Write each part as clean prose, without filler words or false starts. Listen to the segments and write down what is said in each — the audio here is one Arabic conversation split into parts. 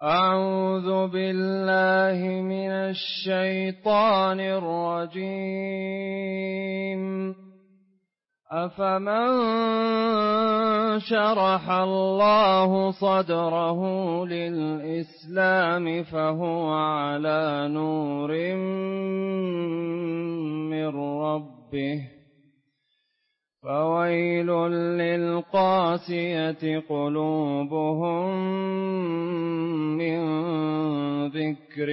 أعوذ بالله من الشيطان الرجيم. أفمن شرح الله صدره للإسلام فهو على نور من ربه فويل للقاسية قلوبهم من ذكر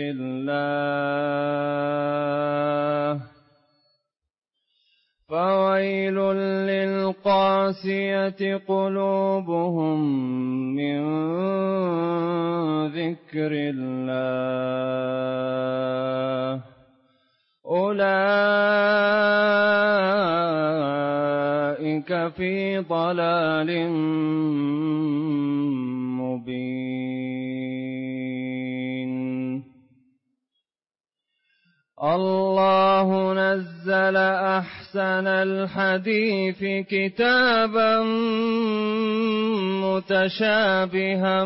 الله فويل للقاسية قلوبهم من ذكر الله أولئك في ضلال مبين. الله نزل أحسن الحديث كتابا متشابها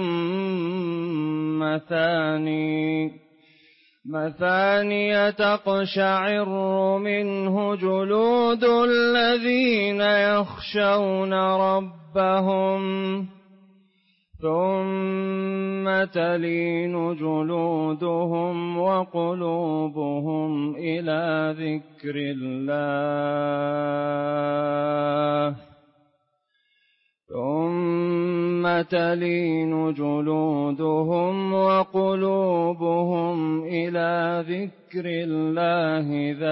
مثانية تقشعر منه جلود الذين يخشون ربهم ثم تلين جلودهم وقلوبهم إلى ذكر الله ثم تلين جلودهم وقلوبهم إلى ذكر الله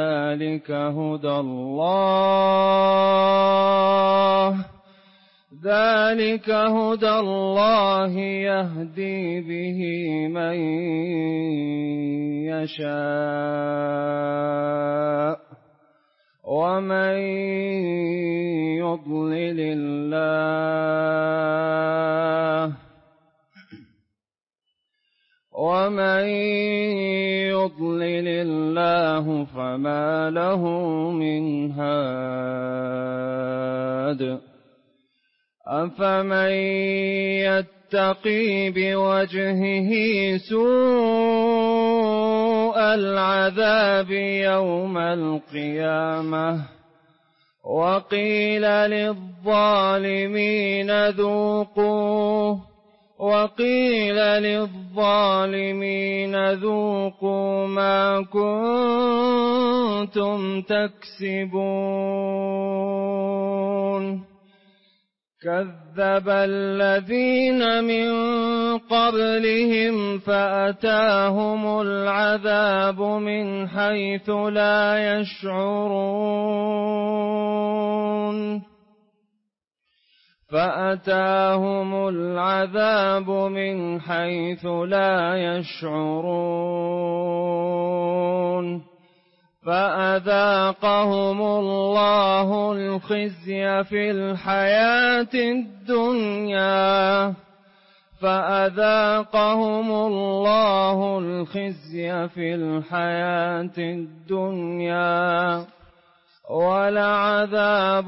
ذلك هدى الله يهدي به من يشاء ومن يضلل الله فما له من هاد. أفمن يتقي بوجهه سوء العذاب يوم القيامة وقيل للظالمين ذوقوا ما كنتم تكسبون. كذب الذين من قبلهم فأتاهم العذاب من حيث لا يشعرون فأذاقهم الله الخزي في الحياة الدنيا ولعذاب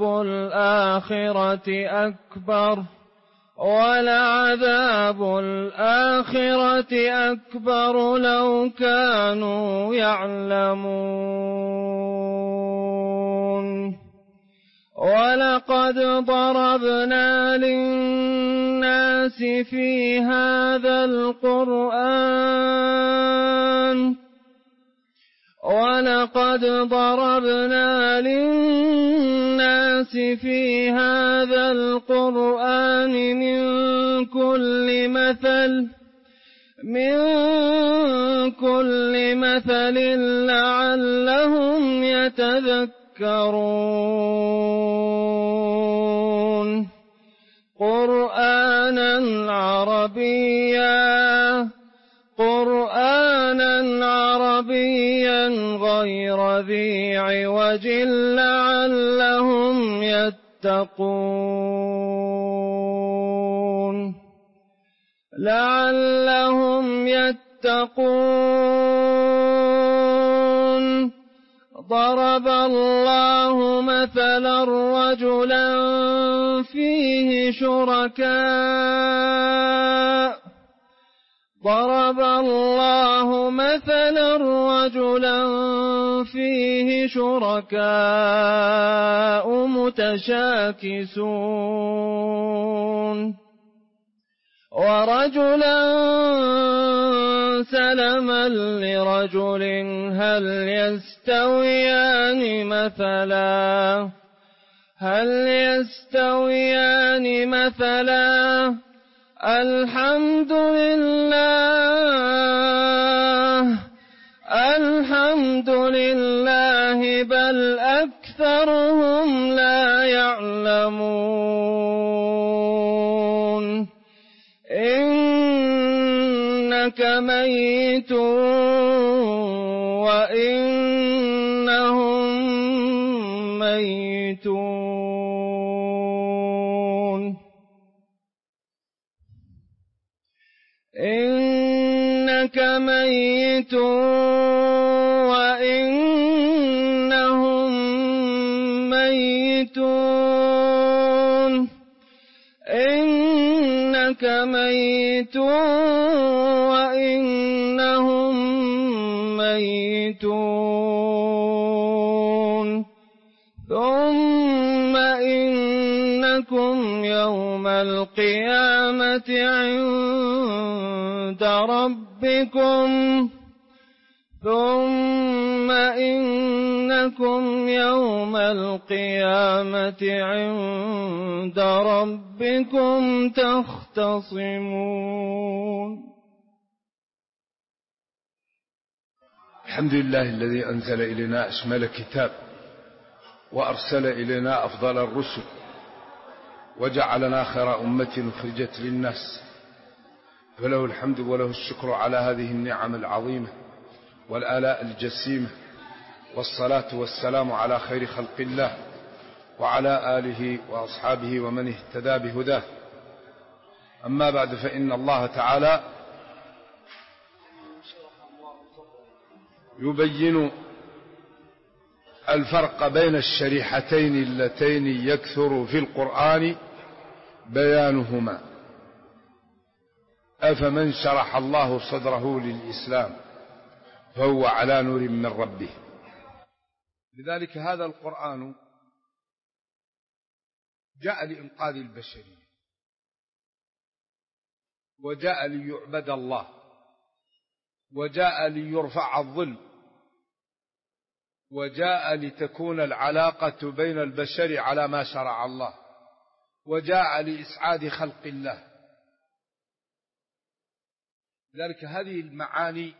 الآخرة أكبر لو كانوا يعلمون. ولقد ضربنا للناس في هذا القرآن من كل مثل لعلهم يتذكرون. قرآنا عربيا غير ذي عوج لعلهم يتقون. ضرب الله مثلا رجلا فيه ضرب الله مثلا رجلا فيه شركاء متشاكسون ورجلا سلما لرجل هل يستويان مثلا الحمد لله بل أكثرهم لا يعلمون إنك ميت وإنهم ميتون إنك ميت وإنهم ميتون إنك ميت وإنهم ميتون ثم إنكم يوم القيامة عند ربكم تختصمون. الحمد لله الذي أنزل إلينا أشمل كتاب وأرسل إلينا أفضل الرسل وجعلنا خير أمة أخرجت للناس، فله الحمد وله الشكر على هذه النعم العظيمة والآلاء الجسيمة، والصلاة والسلام على خير خلق الله وعلى آله وأصحابه ومن اهتدى بهداه. أما بعد، فإن الله تعالى يبين الفرق بين الشريحتين اللتين يكثر في القرآن بيانهما. أفمن شرح الله صدره للإسلام فهو على نور من ربه. لذلك هذا القرآن جاء لإنقاذ البشرية، وجاء ليعبد الله، وجاء ليرفع الظلم، وجاء لتكون العلاقة بين البشر على ما شرع الله، وجاء لإسعاد خلق الله. لذلك هذه المعاني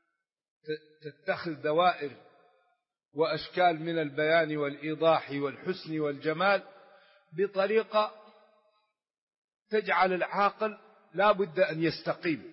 تتخذ دوائر وأشكال من البيان والإيضاح والحسن والجمال بطريقة تجعل العاقل لا بد أن يستقيم،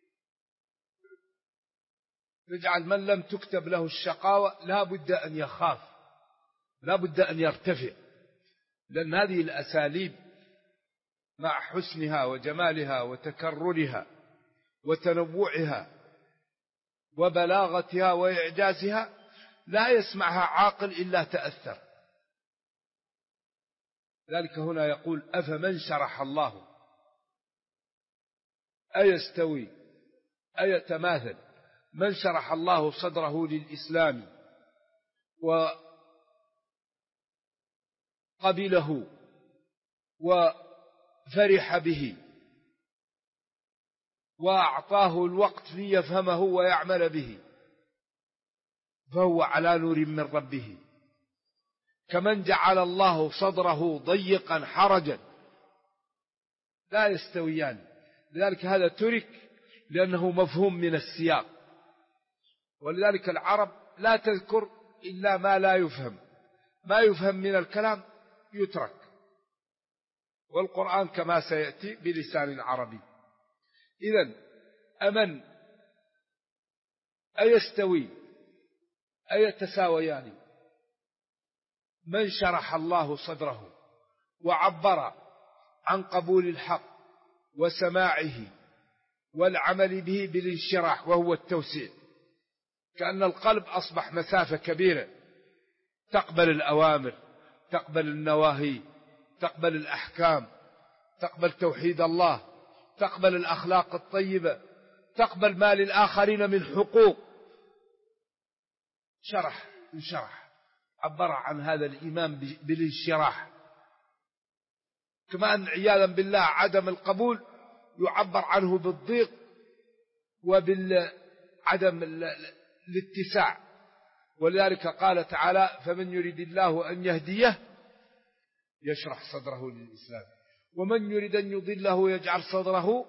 تجعل من لم تكتب له الشقاوة لا بد أن يخاف، لا بد أن يرتفع، لأن هذه الأساليب مع حسنها وجمالها وتكررها وتنوعها وبلاغتها وإعجازها لا يسمعها عاقل إلا تأثر. ذلك هنا يقول أفمن شرح الله، أيستوي أيتماثل من شرح الله صدره للإسلام وقبله وفرح به وأعطاه الوقت ليفهمه ويعمل به، فهو على نور من ربه، كمن جعل الله صدره ضيقا حرجا، لا يستويان. لذلك هذا ترك لأنه مفهوم من السياق، ولذلك العرب لا تذكر إلا ما لا يفهم، ما يفهم من الكلام يترك، والقرآن كما سيأتي بلسان عربي. إذن أمن أيستوي أيتساويان، من شرح الله صدره وعبر عن قبول الحق وسماعه والعمل به بالانشراح وهو التوسيع، كأن القلب أصبح مسافة كبيرة تقبل الأوامر، تقبل النواهي، تقبل الأحكام، تقبل توحيد الله، تقبل الأخلاق الطيبة، تقبل ما للآخرين من حقوق. انشرح عبر عن هذا الإيمان بالانشراح. كما أن عياذا بالله عدم القبول يعبر عنه بالضيق وبالعدم الاتساع. ولذلك قال تعالى: فمن يريد الله أن يهديه يشرح صدره للإسلام، ومن يريد أن يضله يجعل صدره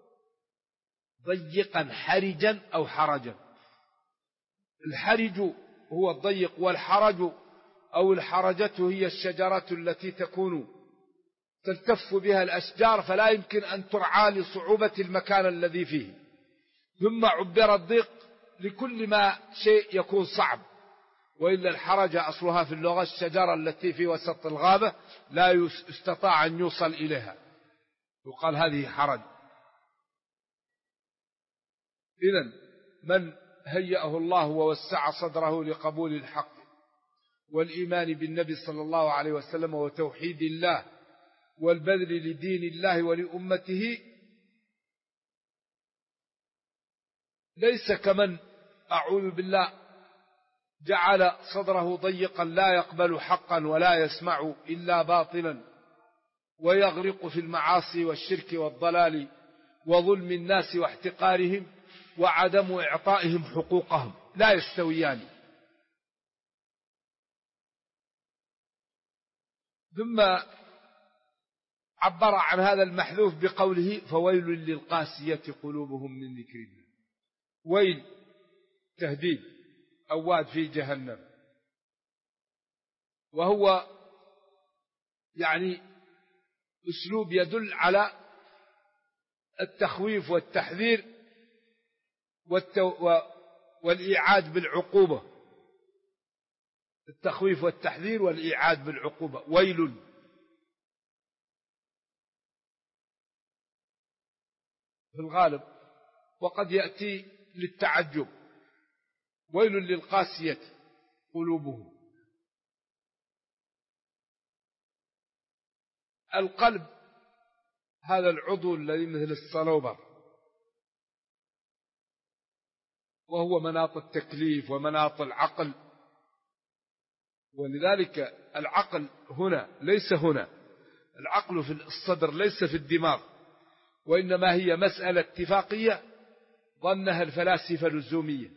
ضيقا حرجا أو حرجا. الحرج هو الضيق، والحرج أو الحرجة هي الشجرة التي تلتف بها الأشجار فلا يمكن أن ترعى لصعوبة المكان الذي فيه. ثم عبر الضيق لكل ما شيء يكون صعب، وإلا الحرجة أصلها في اللغة الشجرة التي في وسط الغابة لا يستطاع أن يوصل إليها، يقال هذه حرج. إذن من هيأه الله ووسع صدره لقبول الحق والإيمان بالنبي صلى الله عليه وسلم وتوحيد الله والبذل لدين الله ولأمته، ليس كمن أعوذ بالله جعل صدره ضيقا لا يقبل حقا ولا يسمع إلا باطلا، ويغرق في المعاصي والشرك والضلال وظلم الناس واحتقارهم وعدم إعطائهم حقوقهم، لا يستويان. ثم عبر عن هذا المحذوف بقوله: فويل للقاسية قلوبهم من ذكر الله. ويل تهديد، أواد في جهنم، وهو يعني أسلوب يدل على التخويف والتحذير والإيعاد بالعقوبة. التخويف والتحذير والإيعاد بالعقوبة. ويل في الغالب، وقد يأتي للتعجب: ويل للقاسية قلوبهم. القلب هذا العضو الذي مثل الصلوبر، وهو مناط التكليف ومناط العقل. ولذلك العقل هنا ليس هنا، العقل في الصدر ليس في الدماغ، وإنما هي مسألة اتفاقية ظنها الفلاسفة لزومية،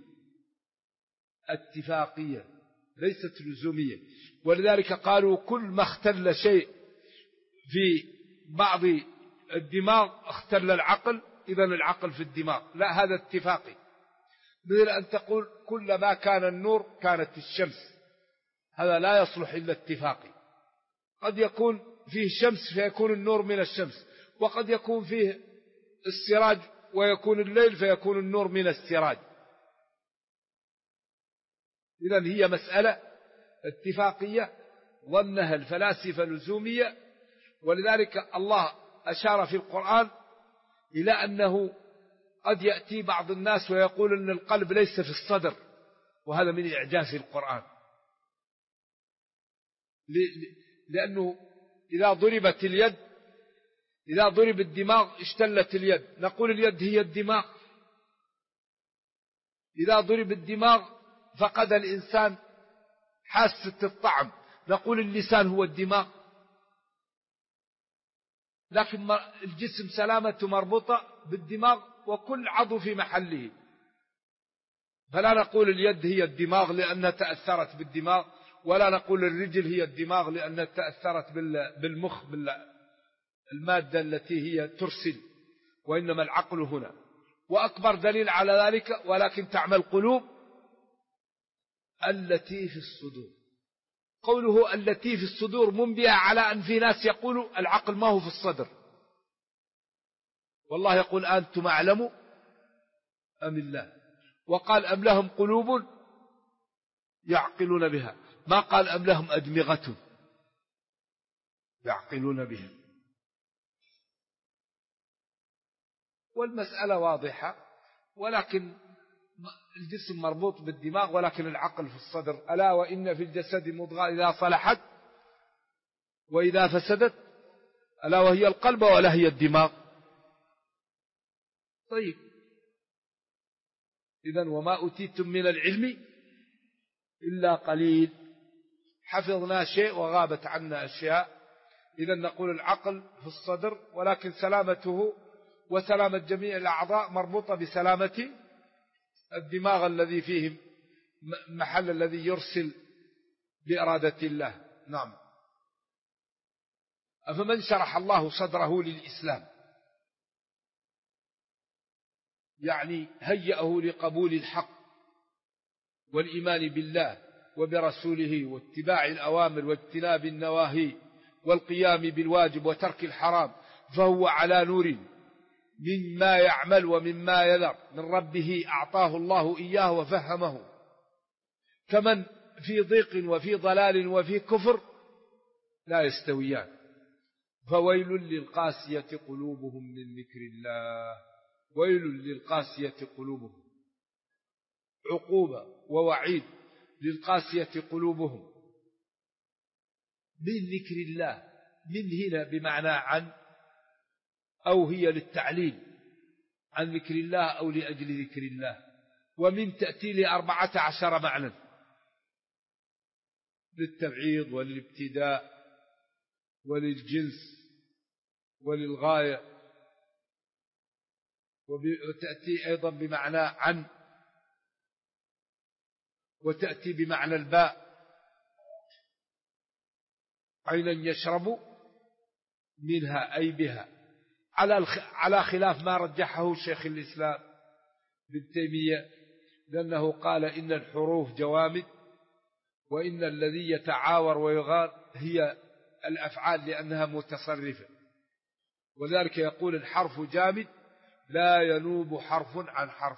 اتفاقية ليست لزومية. ولذلك قالوا كل ما اختل شيء في بعض الدماغ اختل العقل، إذن العقل في الدماغ. لا، هذا اتفاقي. مثل أن تقول كل ما كان النور كانت الشمس، هذا لا يصلح إلا اتفاقي. قد يكون فيه شمس فيكون النور من الشمس، وقد يكون فيه السراج ويكون الليل فيكون النور من السراج. إذن هي مسألة اتفاقية ظنها الفلاسفة لزومية. ولذلك الله أشار في القرآن إلى أنه قد يأتي بعض الناس ويقول أن القلب ليس في الصدر، وهذا من إعجاز القرآن، لأنه إذا ضربت اليد، إذا ضرب الدماغ اشتلت اليد، نقول اليد هي الدماغ. إذا ضرب الدماغ فقد الإنسان حاسة الطعم، نقول اللسان هو الدماغ. لكن الجسم سلامته مربوطة بالدماغ وكل عضو في محله، فلا نقول اليد هي الدماغ لأنها تأثرت بالدماغ، ولا نقول الرجل هي الدماغ لأنها تأثرت بالمخ بالمادة التي هي ترسل، وإنما العقل هنا. وأكبر دليل على ذلك: ولكن تعمى القلوب التي في الصدور. قوله التي في الصدور منبئة على أن في ناس يقولوا العقل ما هو في الصدر، والله يقول أنتم أعلم أم الله. وقال أم لهم قلوب يعقلون بها، ما قال أم لهم أدمغة يعقلون بها. والمسألة واضحة، ولكن الجسم مربوط بالدماغ ولكن العقل في الصدر. ألا وإن في الجسد مضغة إذا صلحت وإذا فسدت ألا وهي القلب ولا هي الدماغ. طيب، إذن وما أوتيتم من العلم إلا قليل، حفظنا شيء وغابت عنا أشياء. إذن نقول العقل في الصدر، ولكن سلامته وسلامة جميع الأعضاء مربوطة بسلامة الدماغ الذي فيه محل الذي يرسل بإرادة الله. نعم. أفمن شرح الله صدره للإسلام، يعني هيأه لقبول الحق والإيمان بالله وبرسوله واتباع الأوامر واجتناب النواهي والقيام بالواجب وترك الحرام، فهو على نور مما يعمل ومما يذر من ربه أعطاه الله إياه وفهمه. كمن في ضيق وفي ضلال وفي كفر لا يستويان. فويل للقاسية قلوبهم من ذكر الله، ويل للقاسية قلوبهم، عقوبة ووعيد للقاسية قلوبهم من ذكر الله. من هنا بمعنى عن، أو هي للتعليل عن ذكر الله أو لأجل ذكر الله. ومن تأتي ل14 معنى، للتبعيض وللابتداء وللجنس وللغاية. وتأتي أيضا بمعنى عن، وتأتي بمعنى الباء، عينا يشرب منها أي بها، على خلاف ما رجحه شيخ الإسلام ابن تيمية، لأنه قال إن الحروف جوامد، وإن الذي يتعاور ويغار هي الأفعال لأنها متصرفة، وذلك يقول الحرف جامد لا ينوب حرف عن حرف.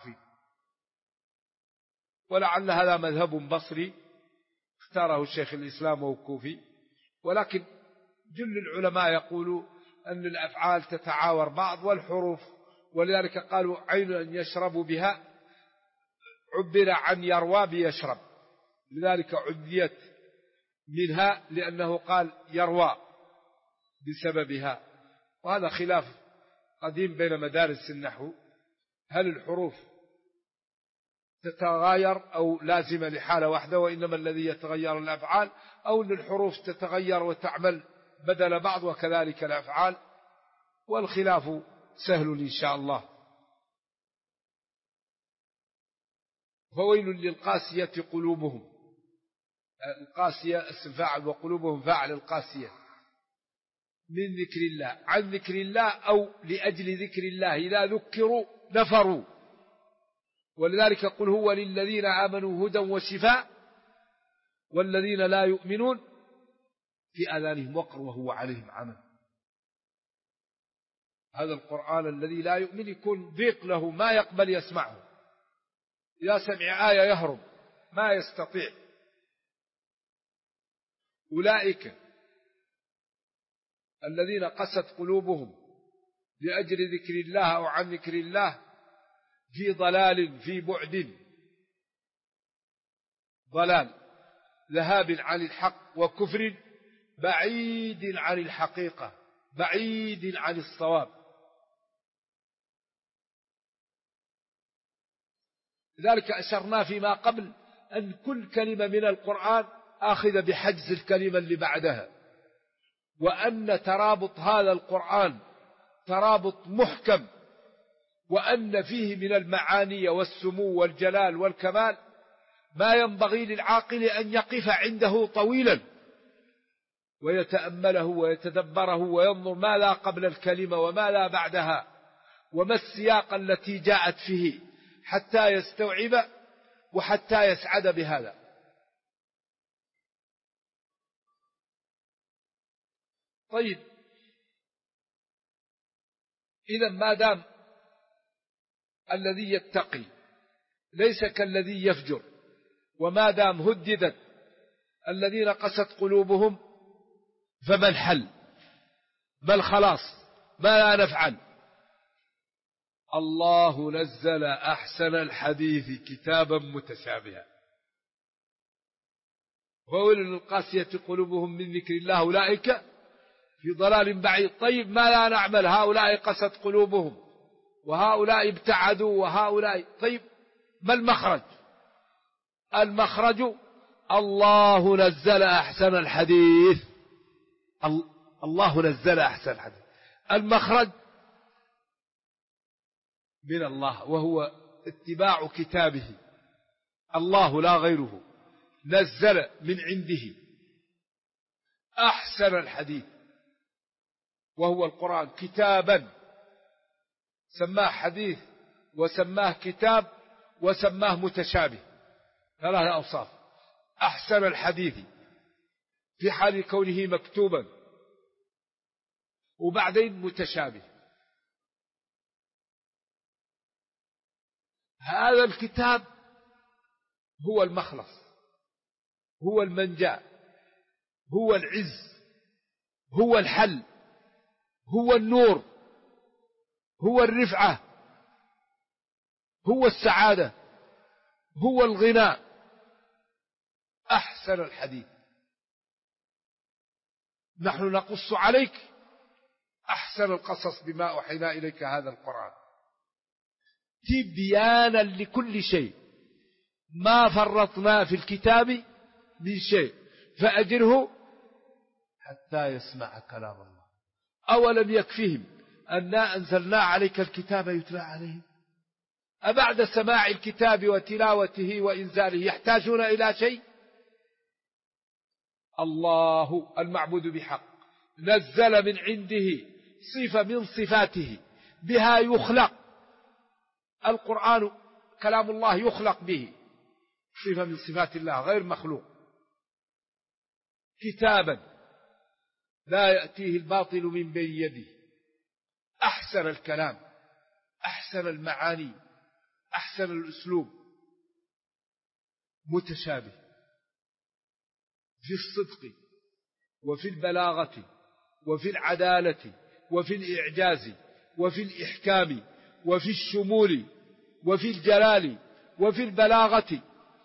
ولعل هذا مذهب بصري اختاره الشيخ الإسلام وكوفي، ولكن جل العلماء يقولوا أن الأفعال تتعاور بعض والحروف، ولذلك قالوا عين أن يشرب بها عبر عن يروى بيشرب، لذلك عديت منها لأنه قال يروى بسببها. وهذا خلاف قديم بين مدارس النحو، هل الحروف تتغير أو لازمة لحالة واحدة، وإنما الذي يتغير الأفعال، أو أن الحروف تتغير وتعمل بدل بعض وكذلك الأفعال. والخلاف سهل إن شاء الله. فويل للقاسية قلوبهم، القاسية اسم فاعل وقلوبهم فاعل القاسية، من ذكر الله، عن ذكر الله أو لأجل ذكر الله. إذا ذكروا نفروا، ولذلك قل هو للذين آمنوا هدى وشفاء والذين لا يؤمنون في آذانهم وقر وهو عليهم عمى. هذا القرآن الذي لا يؤمن يكون ضيق له، ما يقبل يسمعه، إذا سمع آية يهرب ما يستطيع. أولئك الذين قست قلوبهم لأجل ذكر الله أو عن ذكر الله في ضلال، في بعد، ضلال ذهاب عن الحق، وكفر بعيد عن الحقيقة، بعيد عن الصواب. لذلك أشرنا فيما قبل أن كل كلمة من القرآن آخذ بحجز الكلمة اللي بعدها، وأن ترابط هذا القرآن ترابط محكم، وأن فيه من المعاني والسمو والجلال والكمال ما ينبغي للعاقل أن يقف عنده طويلا ويتأمله ويتدبره وينظر ما لا قبل الكلمة وما لا بعدها، وما السياق التي جاءت فيه، حتى يستوعب وحتى يسعد بهذا. طيب، إذا ما دام الذي يتقي ليس كالذي يفجر، وما دام هددت الذين قست قلوبهم، فما الحل؟ ما الخلاص؟ ما لا نفعل؟ الله نزل أحسن الحديث كتابا متشابها، وويل للقاسية قلوبهم من ذكر الله أولئك في ضلال بعيد. طيب، ما لا نعمل؟ هؤلاء قست قلوبهم وهؤلاء ابتعدوا وهؤلاء، طيب ما المخرج؟ المخرج الله نزل أحسن الحديث. الله نزل أحسن الحديث. المخرج من الله، وهو اتباع كتابه. الله لا غيره نزل من عنده أحسن الحديث، وهو القرآن، كتابا. سماه حديث وسماه كتاب وسماه متشابه، ثلاثة أوصاف. أحسن الحديث في حال كونه مكتوبا، وبعدين متشابه. هذا الكتاب هو المخلص، هو المنجاة، هو العز، هو الحل، هو النور، هو الرفعة، هو السعادة، هو الغناء. أحسن الحديث. نحن نقص عليك أحسن القصص بما أوحينا إليك هذا القرآن تبيانا لكل شيء، ما فرطنا في الكتاب من شيء، فأجره حتى يسمع كلام الله. أولم يكفهم أنا أنزلنا عليك الكتاب يتلى عليهم؟ أبعد سماع الكتاب وتلاوته وإنزاله يحتاجون إلى شيء؟ الله المعبود بحق نزل من عنده صفة من صفاته بها يخلق. القرآن كلام الله يخلق به، صفة من صفات الله غير مخلوق. كتابا لا يأتيه الباطل من بين يده. أحسن الكلام، أحسن المعاني، أحسن الأسلوب. متشابه في الصدق وفي البلاغة وفي العدالة وفي الإعجاز وفي الإحكام وفي الشمول وفي الجلال وفي البلاغة.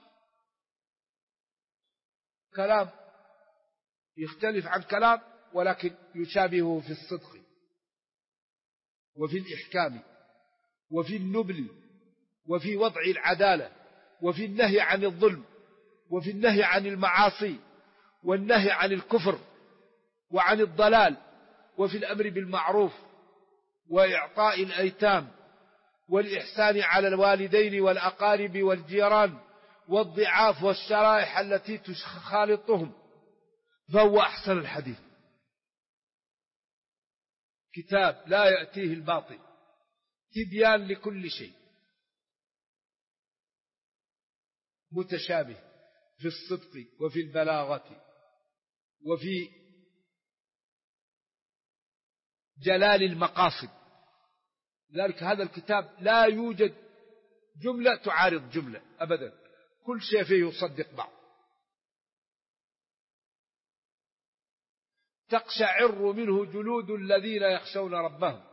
كلام يختلف عن كلام ولكن يشابهه في الصدق وفي الإحكام وفي النبل وفي وضع العدالة وفي النهي عن الظلم وفي النهي عن المعاصي والنهي عن الكفر وعن الضلال وفي الأمر بالمعروف وإعطاء الأيتام والإحسان على الوالدين والأقارب والجيران والضعاف والشرائح التي تخالطهم. فهو أحسن الحديث. كتاب لا يأتيه الباطل تبيان لكل شيء، متشابه في الصدق وفي البلاغة وفي جلال المقاصد. لذلك هذا الكتاب لا يوجد جملة تعارض جملة أبدا، كل شيء فيه يصدق بعض. تقشعر منه جلود الذين يخشون ربهم،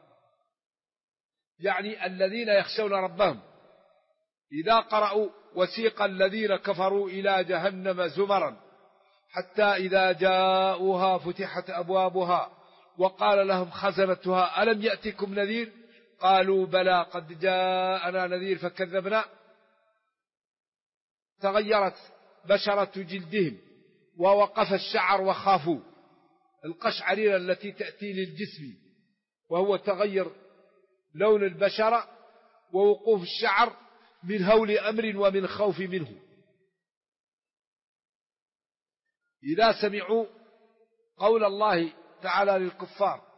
يعني الذين يخشون ربهم إذا قرأوا وسيق الذين كفروا إلى جهنم زمرا حتى إذا جاءوها فتحت أبوابها وقال لهم خزنتها ألم يأتكم نذير قالوا بلى قد جاءنا نذير فكذبنا. تغيرت بشرة جلدهم ووقف الشعر وخافوا، القشعريرة التي تأتي للجسم وهو تغير لون البشرة ووقوف الشعر من هول أمر ومن خوف منه. إذا سمعوا قول الله تعالى للكفار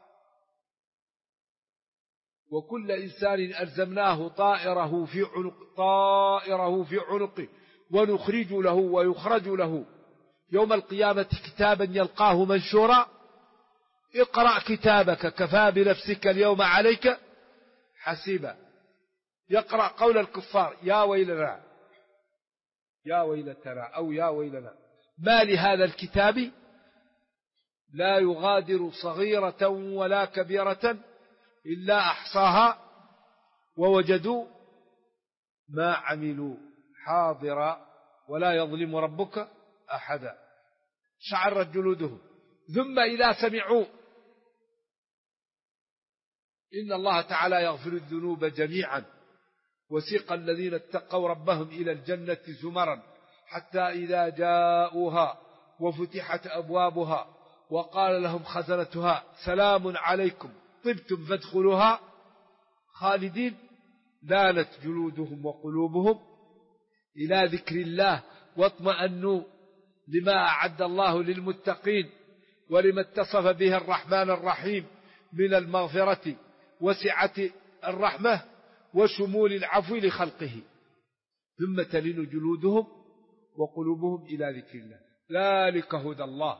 وكل إنسان ألزمناه طائره في عنقه ونخرج له ويخرج له يوم القيامة كتابا يلقاه منشورا اقرأ كتابك كفى بنفسك اليوم عليك حسيبا. يقرأ قول الكفار يا ويلنا يا ويلتنا أو يا ويلنا ما لهذا الكتاب لا يغادر صغيرة ولا كبيرة إلا أحصاها ووجدوا ما عملوا حاضرا ولا يظلم ربك أحدا. شعرت جلودهم. ثم إذا سمعوا إن الله تعالى يغفر الذنوب جميعا وسيق الذين اتقوا ربهم إلى الجنة زمرا حتى إذا جاءوها وفتحت أبوابها وقال لهم خزنتها سلام عليكم طبتم فادخلوها خالدين لانت جلودهم وقلوبهم إلى ذكر الله واطمأنوا لما أعد الله للمتقين ولما اتصف به الرحمن الرحيم من المغفرة وسعة الرحمة وشمول العفو لخلقه ثم تلين جلودهم وقلوبهم إلى ذكر الله ذلك هدى الله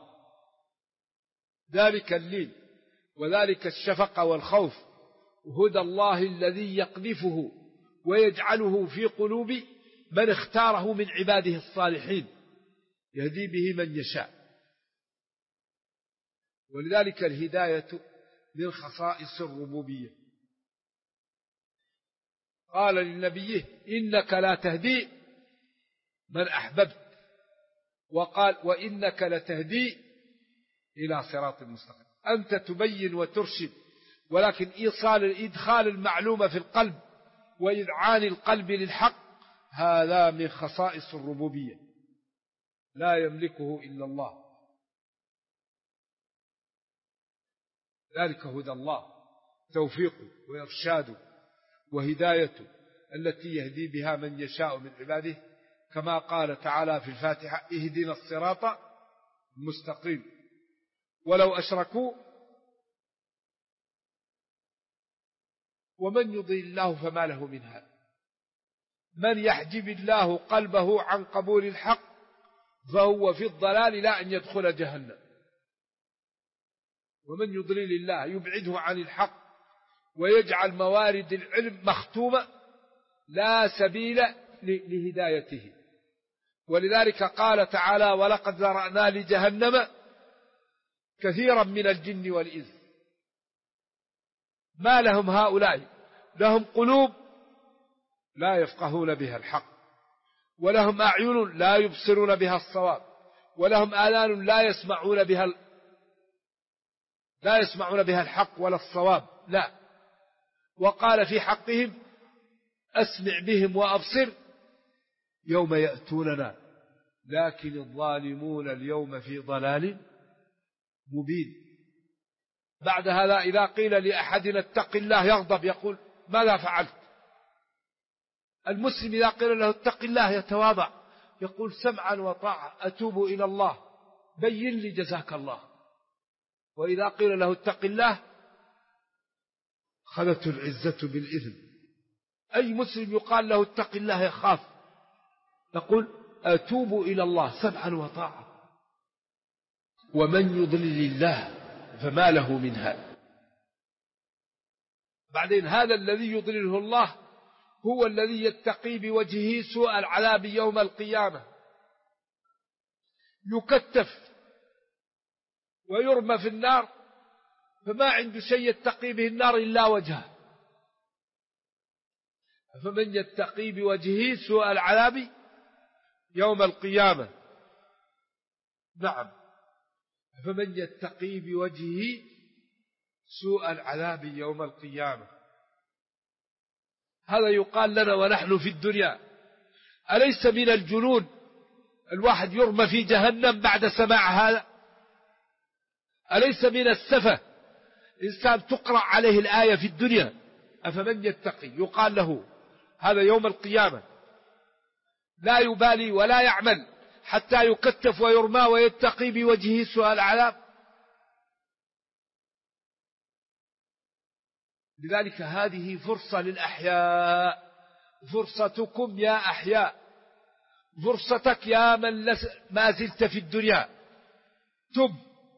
ذلك اللين وذلك الشفقة والخوف هدى الله الذي يقذفه ويجعله في قلوب من اختاره من عباده الصالحين يهدي به من يشاء ولذلك الهداية من خصائص الربوبية قال لنبيه إنك لا تهدي من أحببت وقال وإنك لتهدي إلى صراط مستقيم أنت تبين وترشد ولكن إدخال المعلومة في القلب وإذعان القلب للحق هذا من خصائص الربوبية لا يملكه إلا الله ذلك هدى الله توفيقه وإرشاده وهدايته التي يهدي بها من يشاء من عباده كما قال تعالى في الفاتحة اهدنا الصراط المستقيم ولو أشركوا ومن يضل الله فما له من هاد من يحجب الله قلبه عن قبول الحق فهو في الضلال لا أن يدخل جهنم ومن يضلل الله يبعده عن الحق ويجعل موارد العلم مختومة لا سبيل لهدايته ولذلك قال تعالى ولقد ذرأنا لجهنم كثيرا من الجن والإنس ما لهم هؤلاء لهم قلوب لا يفقهون بها الحق ولهم أعين لا يبصرون بها الصواب ولهم آذان لا يسمعون بها الحق ولا الصواب لا وقال في حقهم أسمع بهم وأبصر يوم يأتوننا لكن الظالمون اليوم في ضلال مبين بعد هذا إذا قيل لأحدنا اتق الله يغضب يقول ماذا فعلت المسلم إذا قيل له اتق الله يتواضع يقول سمعا وطاعة أتوب إلى الله بين لي جزاك الله وإذا قيل له اتق الله خلت العزة بالإذن أي مسلم يقال له اتق الله يخاف يقول أتوب إلى الله سمعا وطاعة ومن يضلل الله فما له من هاد بعدين هذا الذي يضلله الله هو الذي يتقي بوجهه سوء العذاب يوم القيامة يكتف ويرمى في النار فما عنده شيء يتقي به النار إلا وجهه فمن يتقي بوجهه سوء العذاب يوم القيامة نعم فمن يتقي بوجهه سوء العذاب يوم القيامة هذا يقال لنا ونحن في الدنيا أليس من الجنون الواحد يرمى في جهنم بعد سماع هذا أليس من السفة إنسان تقرأ عليه الآية في الدنيا أفمن يتقي يقال له هذا يوم القيامة لا يبالي ولا يعمل حتى يكتف ويرمى ويتقي بوجهه سوء العذاب لذلك هذه فرصة للأحياء فرصتكم يا أحياء فرصتك يا من ما زلت في الدنيا تب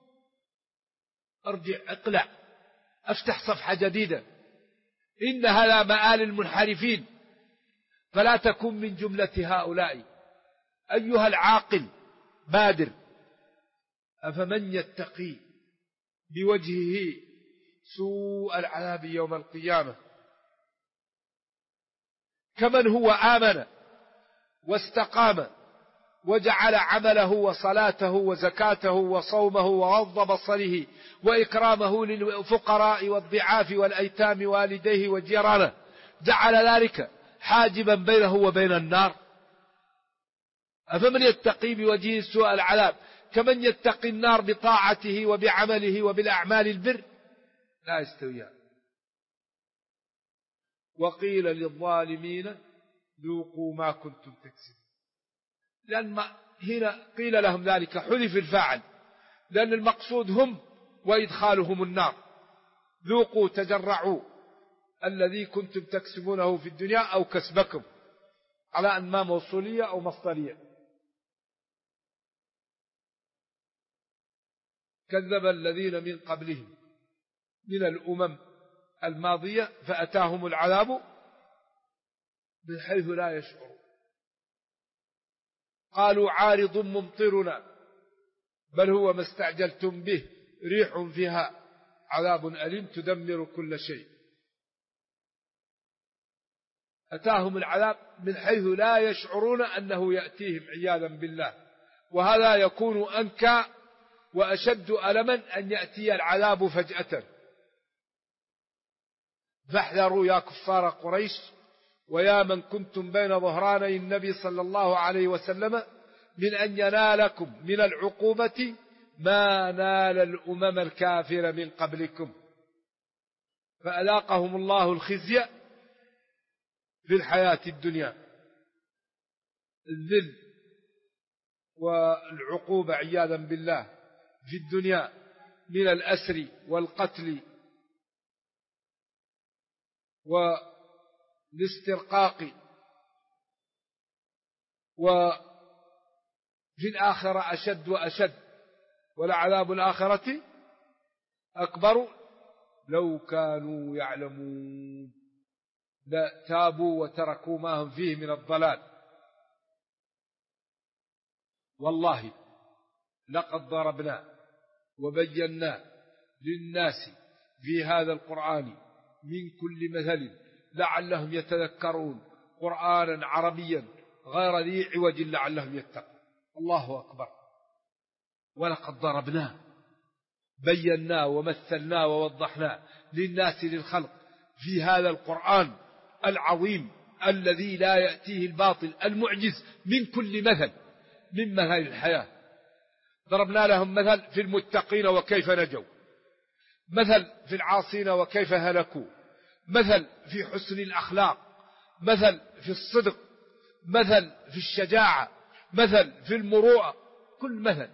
ارجع اقلع افتح صفحة جديدة إن هذا مآل المنحرفين فلا تكن من جملة هؤلاء أيها العاقل بادر أفمن يتقي بوجهه سوء العذاب يوم القيامة كمن هو آمن واستقام وجعل عمله وصلاته وزكاته وصومه وغض بصره وإكرامه للفقراء والضعاف والأيتام والديه وجيرانه جعل ذلك حاجبا بينه وبين النار؟ أفمن يتقي بوجهه سوء العذاب كمن يتقي النار بطاعته وبعمله وبالأعمال البر؟ لا يستويان. وقيل للظالمين ذوقوا ما كنتم تكسبون. لأن هنا قيل لهم ذلك حذف الفاعل، لأن المقصود هم وإدخالهم النار. ذوقوا تجرعوا الذي كنتم تكسبونه في الدنيا أو كسبكم، على أن ما موصولية أو مصدرية. كذب الذين من قبلهم من الأمم الماضية فأتاهم العذاب من حيث لا يشعرون. قالوا عارض ممطرنا بل هو ما استعجلتم به ريح فيها عذاب أليم تدمر كل شيء. أتاهم العذاب من حيث لا يشعرون أنه يأتيهم عياذا بالله. وهذا يكون أنكى وأشد ألما أن يأتي العذاب فجأة. فاحذروا يا كفار قريش ويا من كنتم بين ظهراني النبي صلى الله عليه وسلم من أن ينالكم من العقوبة ما نال الأمم الكافرة من قبلكم، فأذاقهم الله الخزي في الحياة الدنيا، الذل والعقوبة عياذا بالله في الدنيا من الأسر والقتل والاسترقاق، وفي الآخرة أشد وأشد، ولعذاب الآخرة أكبر لو كانوا يعلمون لا تابوا وتركوا ما هم فيه من الضلال. والله لقد ضربنا وبينا للناس في هذا القرآن من كل مثل لعلهم يتذكرون، قرآنا عربيا غير ذي عوج لعلهم يتقون. الله أكبر. ولقد ضربنا بينا ومثلنا ووضحنا للناس للخلق في هذا القرآن العظيم الذي لا يأتيه الباطل المعجز من كل مثل من مثل الحياة. ضربنا لهم مثل في المتقين وكيف نجوا، مثل في العاصين وكيف هلكوا، مثل في حسن الأخلاق، مثل في الصدق، مثل في الشجاعة، مثل في المروءة، كل مثل.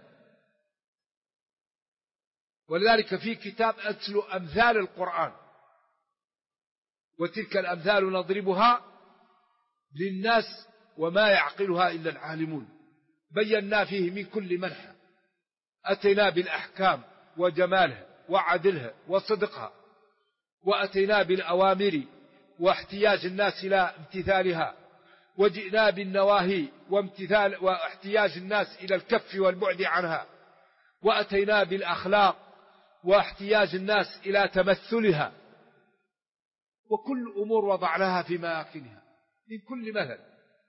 ولذلك في كتاب أتلو أمثال القرآن، وتلك الأمثال نضربها للناس وما يعقلها إلا العالمون. بينا فيه من كل منحى، أتينا بالأحكام وجمالها وعدلها وصدقها، وأتينا بالأوامر واحتياج الناس إلى امتثالها، وجئنا بالنواهي واحتياج الناس إلى الكف والبعد عنها، وأتينا بالأخلاق واحتياج الناس إلى تمثلها، وكل أمور وضعناها في مآكلها من كل مثل.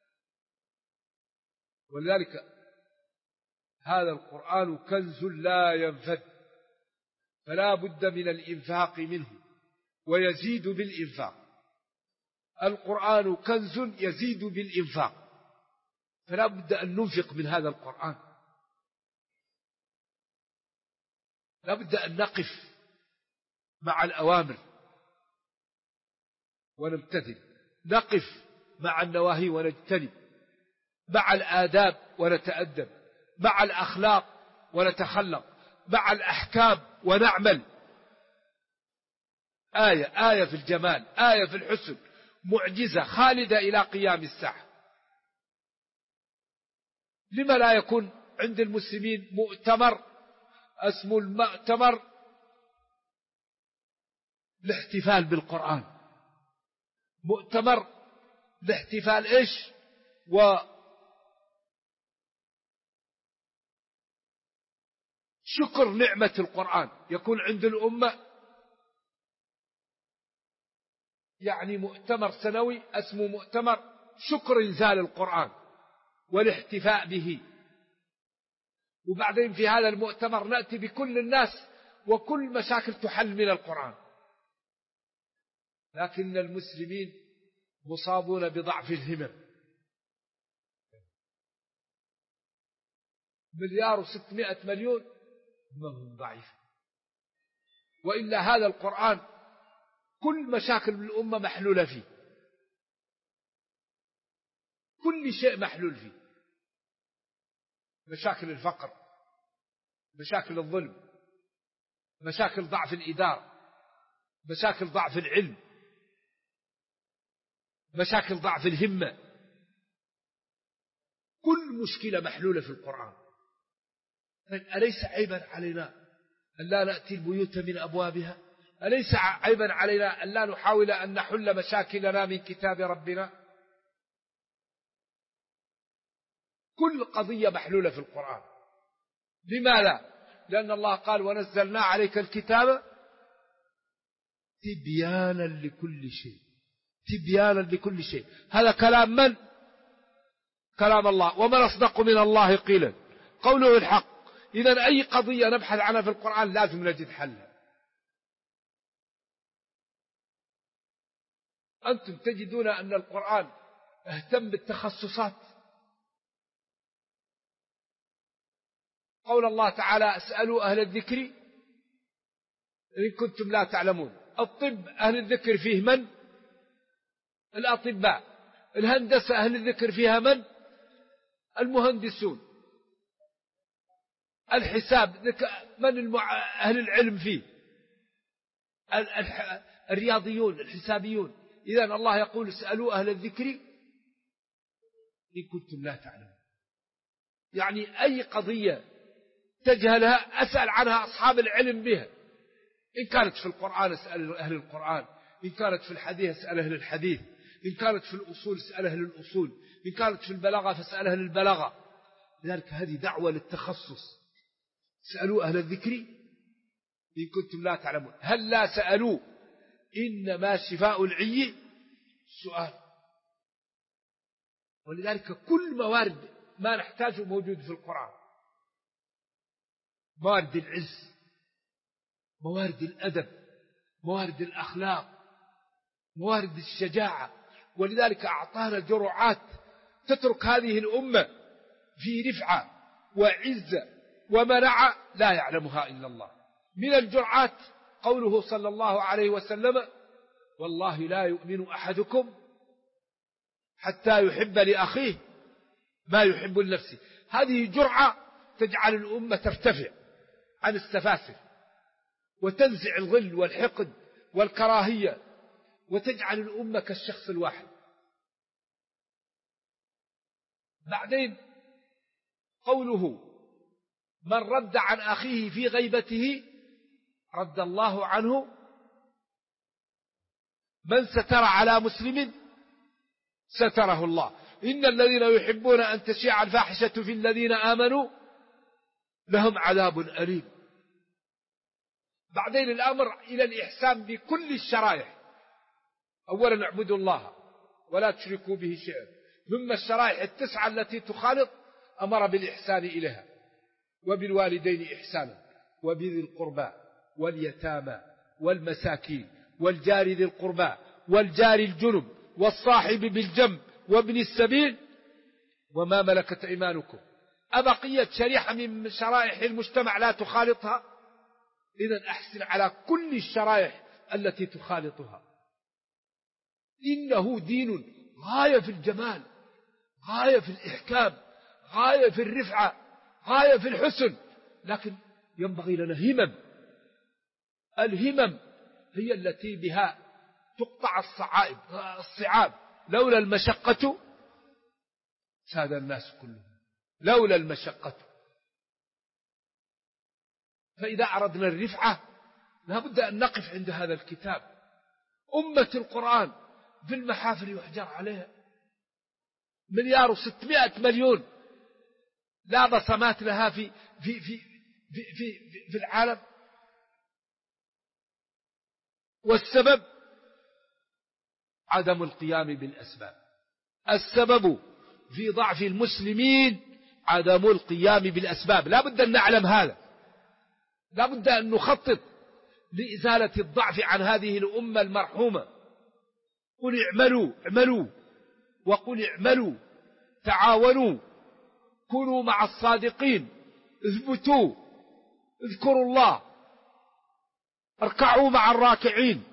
ولذلك هذا القرآن كنز لا ينفد، فلا بد من الإنفاق منه ويزيد بالإنفاق. القرآن كنز يزيد بالإنفاق، فلا بد أن ننفق من هذا القرآن. لا بد أن نقف مع الأوامر ونمتثل، نقف مع النواهي ونجتنب، مع الآداب ونتأدب، مع الأخلاق ونتخلق، مع الأحكام ونعمل. آية في الجمال، آية في الحسن، معجزة خالدة إلى قيام الساعة. لما لا يكون عند المسلمين مؤتمر اسمه المؤتمر الاحتفال بالقرآن، مؤتمر الاحتفال إيش وشكر نعمة القرآن، يكون عند الأمة يعني مؤتمر سنوي اسمه مؤتمر شكر إنزال القرآن والاحتفاء به. وبعدين في هذا المؤتمر نأتي بكل الناس وكل مشاكل تحل من القرآن. لكن المسلمين مصابون بضعف الهمم. 1,600,000,000 هممهم ضعيفة. وإلا هذا القرآن كل مشاكل الأمة محلولة فيه، كل شيء محلول فيه، مشاكل الفقر، مشاكل الظلم، مشاكل ضعف الإدارة، مشاكل ضعف العلم، مشاكل ضعف الهمة، كل مشكلة محلولة في القرآن. أليس عيبا علينا أن لا نأتي البيوت من أبوابها؟ أليس عيبا علينا أن لا نحاول أن نحل مشاكلنا من كتاب ربنا؟ كل قضية محلولة في القرآن. لماذا؟ لأن الله قال ونزلنا عليك الكتاب تبيانا لكل شيء، تبيانا لكل شيء. هذا كلام من؟ كلام الله. ومن أصدق من الله قيلا، قوله الحق. إذن أي قضية نبحث عنها في القرآن لازم نجد حلها. أنتم تجدون أن القرآن اهتم بالتخصصات. قول الله تعالى اسألوا أهل الذكر إن كنتم لا تعلمون. الطب أهل الذكر فيه من؟ الأطباء. الهندسة أهل الذكر فيها من؟ المهندسون. الحساب من أهل العلم فيه؟ الرياضيون، الحسابيون. إذن الله يقول اسألوا أهل الذكر إن كنتم لا تعلمون. يعني أي قضية تجهلها أسأل عنها أصحاب العلم بها. إن كانت في القرآن اسأل أهل القرآن، إن كانت في الحديث اسأل أهل الحديث، إن كانت في الأصول اسأل أهل الأصول، إن كانت في البلاغة فاسأل أهل البلاغة. لذلك هذه دعوة للتخصص. اسألوا أهل الذكر إن كنتم لا تعلمون. هل لا سألوا؟ إنما شفاء العي السؤال. ولذلك كل موارد ما نحتاجه موجود في القرآن. موارد العز، موارد الأدب، موارد الأخلاق، موارد الشجاعة. ولذلك أعطانا جرعات تترك هذه الأمة في رفعة وعزة ومنعة لا يعلمها إلا الله. من الجرعات قوله صلى الله عليه وسلم والله لا يؤمن أحدكم حتى يحب لأخيه ما يحب لنفسه. هذه جرعة تجعل الأمة ترتفع عن السفاسف وتنزع الغل والحقد والكراهية وتجعل الأمة كالشخص الواحد. بعدين قوله من رد عن أخيه في غيبته رد الله عنه. من ستر على مسلم ستره الله. إن الذين يحبون أن تشيع الفاحشة في الذين آمنوا لهم عذاب أليم. بعدين الأمر إلى الإحسان بكل الشرائح. أولا اعبدوا الله ولا تشركوا به شيئا. ثم الشرائح 9 التي تخالط أمر بالإحسان إليها. وبالوالدين إحسانا وبذي القربى واليتامى والمساكين والجار ذي القربى والجار الجنب والصاحب بالجنب وابن السبيل وما ملكت أيمانكم. أبقية شريحة من شرائح المجتمع لا تخالطها؟ إذن أحسن على كل الشرائح التي تخالطها. إنه دين غاية في الجمال، غاية في الإحكام، غاية في الرفعة، غاية في الحسن. لكن ينبغي لنا همم. الهمم هي التي بها تقطع الصعاب. لولا المشقة ساد الناس كلهم. لولا المشقة. فإذا أردنا الرفعة لابد أن نقف عند هذا الكتاب. أمة القرآن في المحافل يحجر عليها 1,600,000,000 لا بصمات لها في العالم. والسبب عدم القيام بالأسباب. السبب في ضعف المسلمين عدم القيام بالأسباب. لا بد أن نعلم هذا. لا بد أن نخطط لإزالة الضعف عن هذه الأمة المرحومة. قل اعملوا وقل اعملوا تعاونوا كونوا مع الصادقين اثبتوا اذكروا الله اركعوا مع الراكعين.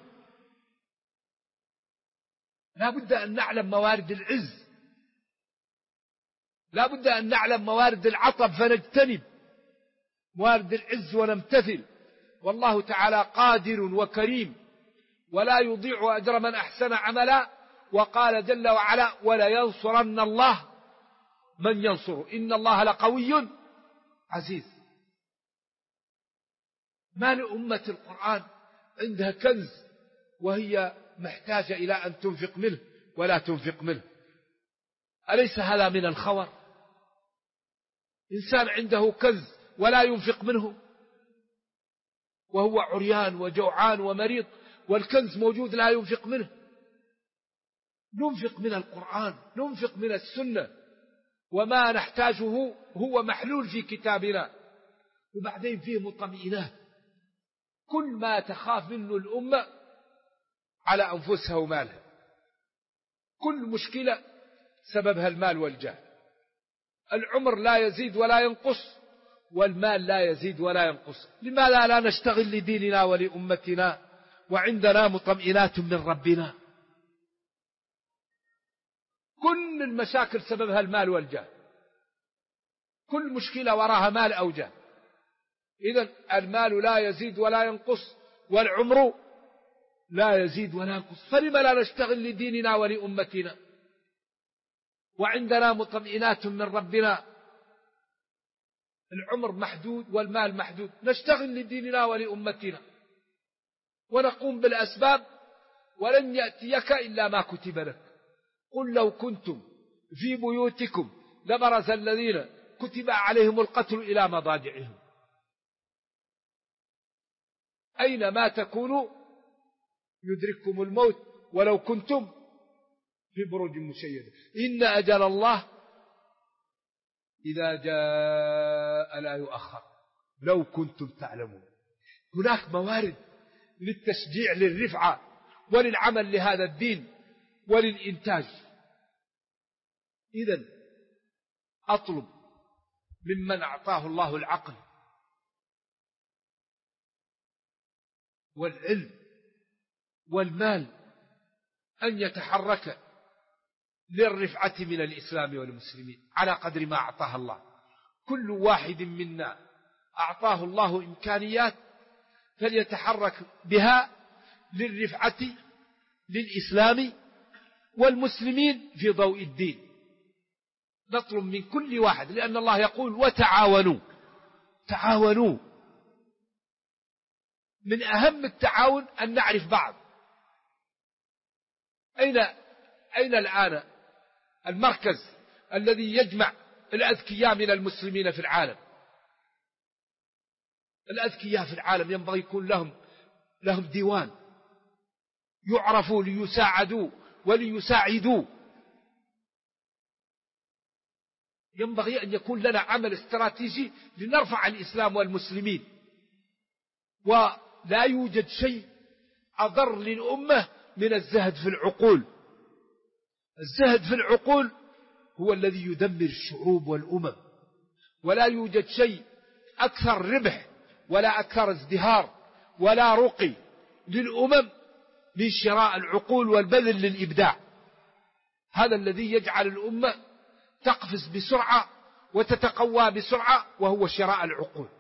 لا بد أن نعلم موارد العز، لا بد أن نعلم موارد العطب فنجتنب موارد العز ونمتثل. والله تعالى قادر وكريم ولا يضيع أجر من أحسن عملا. وقال جل وعلا ولا ينصرن الله من ينصره إن الله لقوي عزيز. ما لأمة القرآن عندها كنز وهي محتاجة إلى أن تنفق منه ولا تنفق منه؟ أليس هذا من الخور؟ إنسان عنده كنز ولا ينفق منه وهو عريان وجوعان ومريض، والكنز موجود لا ينفق منه. ننفق من القرآن، ننفق من السنة، وما نحتاجه هو محلول في كتابنا. وبعدين فيه مطمئنات. كل ما تخاف منه الأمة على أنفسها ومالها، كل مشكلة سببها المال والجاه. العمر لا يزيد ولا ينقص، والمال لا يزيد ولا ينقص. لماذا لا نشتغل لديننا ولأمتنا وعندنا مطمئنات من ربنا؟ كل المشاكل سببها المال والجاه، كل مشكلة وراها مال أو جاه. إذن المال لا يزيد ولا ينقص، والعمر لا يزيد ولا ينقص. فلما لا نشتغل لديننا ولأمتنا وعندنا مطمئنات من ربنا؟ العمر محدود والمال محدود، نشتغل لديننا ولأمتنا ونقوم بالأسباب، ولن يأتيك إلا ما كتب لك. قل لو كنتم في بيوتكم لبرز الذين كتب عليهم القتل إلى مضاجعهم. أينما تكونوا يدرككم الموت ولو كنتم في بروج مشيدة. إن أجل الله إذا جاء لا يؤخر لو كنتم تعلمون. هناك موارد للتشجيع للرفعة وللعمل لهذا الدين وللإنتاج. إذن أطلب ممن أعطاه الله العقل والعلم والمال أن يتحرك للرفعة من الإسلام والمسلمين على قدر ما أعطاه الله. كل واحد منا أعطاه الله إمكانيات فليتحرك بها للرفعة للإسلام والمسلمين في ضوء الدين. نطلب من كل واحد، لأن الله يقول وتعاونوا. تعاونوا. من أهم التعاون أن نعرف بعض. أين الآن المركز الذي يجمع الأذكياء من المسلمين في العالم؟ الأذكياء في العالم ينبغي يكون لهم ديوان يعرفوا ليساعدوا وليساعدوا. ينبغي أن يكون لنا عمل استراتيجي لنرفع الإسلام والمسلمين. ولا يوجد شيء أضر للأمة من الزهد في العقول. الزهد في العقول هو الذي يدمر الشعوب والأمم. ولا يوجد شيء أكثر ربح ولا أكثر ازدهار ولا رقي للأمم من شراء العقول والبذل للإبداع. هذا الذي يجعل الأمة تقفز بسرعة وتتقوى بسرعة، وهو شراء العقول.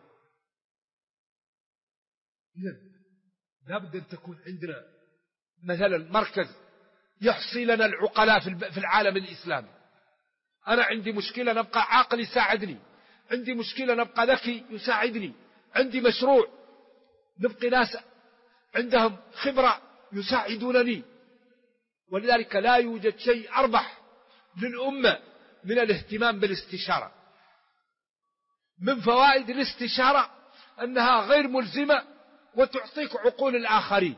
لا بد أن تكون عندنا مثلا مركز يحصي لنا العقلاء في العالم الإسلامي. أنا عندي مشكلة نبقى عاقل يساعدني، عندي مشكلة نبقى ذكي يساعدني، عندي مشروع نبقى ناس عندهم خبرة يساعدونني. ولذلك لا يوجد شيء أربح للأمة من الاهتمام بالاستشارة. من فوائد الاستشارة أنها غير ملزمة وتعطيك عقول الآخرين.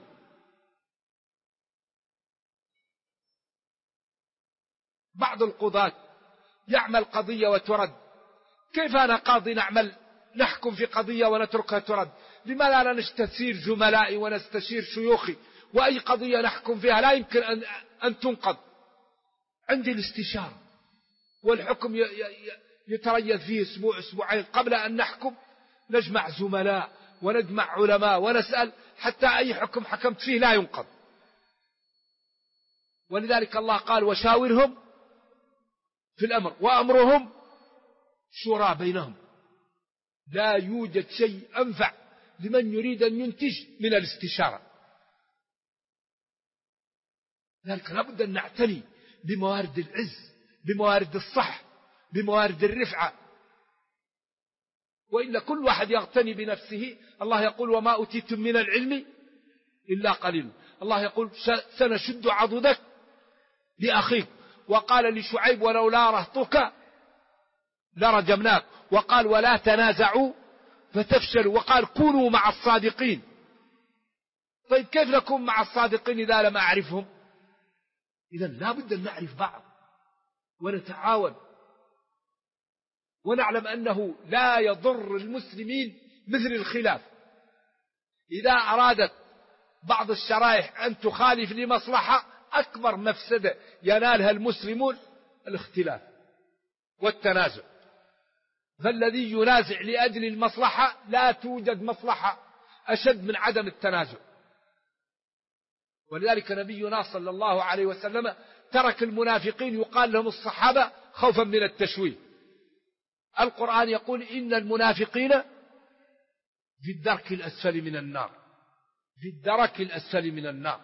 بعض القضاة يعمل قضية وترد. كيف أنا قاضي نحكم في قضية ونتركها ترد؟ لماذا لا نستشير زملائي ونستشير شيوخي؟ وأي قضية نحكم فيها لا يمكن أن تنقض. عندي الاستشارة والحكم يتريث فيه أسبوع أسبوعين قبل أن نحكم، نجمع زملاء ونجمع علماء ونسأل حتى أي حكم حكمت فيه لا ينقض. ولذلك الله قال وشاورهم في الأمر وأمرهم شورى بينهم. لا يوجد شيء أنفع لمن يريد أن ينتج من الاستشارة. لذلك لابد أن نعتني بموارد العز، بموارد الصح، بموارد الرفعة، وإلا كل واحد يغتني بنفسه. الله يقول وما أوتيتم من العلم إلا قليل. الله يقول سنشد عضدك لأخيك. وقال لشعيب ولولا رهطك لرجمناك. وقال ولا تنازعوا فتفشلوا. وقال كونوا مع الصادقين. طيب كيف نكون مع الصادقين إذا لم أعرفهم؟ إذن لا بد أن نعرف بعض ونتعاون ونعلم أنه لا يضر المسلمين مثل الخلاف. إذا أرادت بعض الشرائح أن تخالف لمصلحة، أكبر مفسدة ينالها المسلمون الاختلاف والتنازع. فالذي ينازع لأجل المصلحة لا توجد مصلحة أشد من عدم التنازع. ولذلك نبينا صلى الله عليه وسلم ترك المنافقين يقال لهم الصحابة خوفا من التشويه. القرآن يقول إن المنافقين في الدرك الأسفل من النار، في الدرك الأسفل من النار.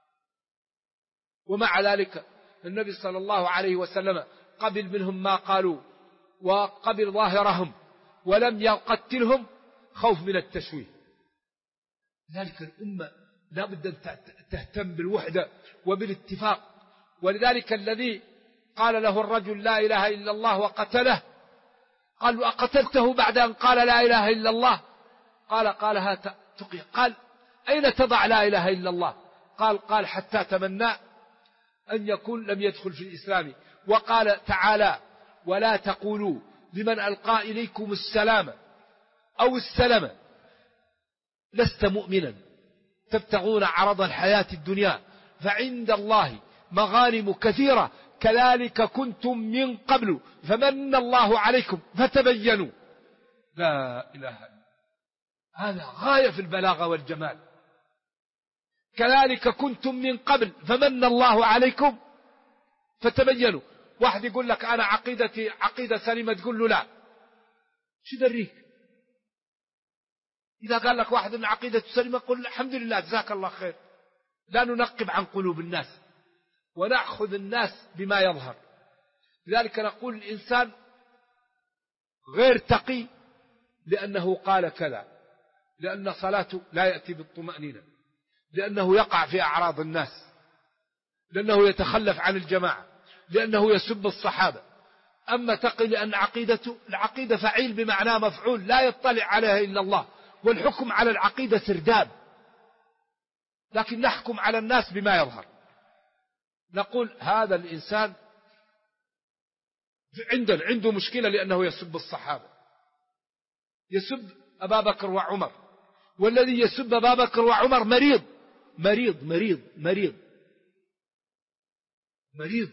ومع ذلك النبي صلى الله عليه وسلم قبل منهم ما قالوا وقبل ظاهرهم ولم يقتلهم خوف من التشويه. لذلك الأمة لا بد أن تهتم بالوحدة وبالاتفاق. ولذلك الذي قال له الرجل لا إله إلا الله وقتله، قال أقتلته بعد أن قال لا إله إلا الله؟ قالها تقي. قال أين تضع لا إله إلا الله؟ قال حتى تمنى أن يكون لم يدخل في الإسلام. وقال تعالى ولا تقولوا لمن ألقى إليكم السلام أو السلم لست مؤمنا تبتغون عرض الحياة الدنيا فعند الله مغانم كثيرة كذلك كنتم من قبل فمن الله عليكم فتبينوا. لا إله إلا الله، هذا غاية في البلاغة والجمال. كذلك كنتم من قبل فمن الله عليكم فتبينوا. واحد يقول لك أنا عقيدتي عقيدة سليمة، تقول له لا، شو دريك؟ إذا قال لك واحد من عقيدته سليمة قل الحمد لله جزاك الله خير. لا ننقب عن قلوب الناس ونأخذ الناس بما يظهر. لذلك نقول الإنسان غير تقي لأنه قال كذا، لأن صلاته لا يأتي بالطمأنينة، لأنه يقع في أعراض الناس، لأنه يتخلف عن الجماعة، لأنه يسب الصحابة. أما تقي لأن عقيدته العقيدة فعيل بمعنى مفعول لا يطلع عليها إلا الله، والحكم على العقيدة سرداب، لكن نحكم على الناس بما يظهر. نقول هذا الإنسان عنده مشكلة لأنه يسب الصحابة، يسب أبا بكر وعمر، والذي يسب أبا بكر وعمر مريض مريض مريض مريض مريض.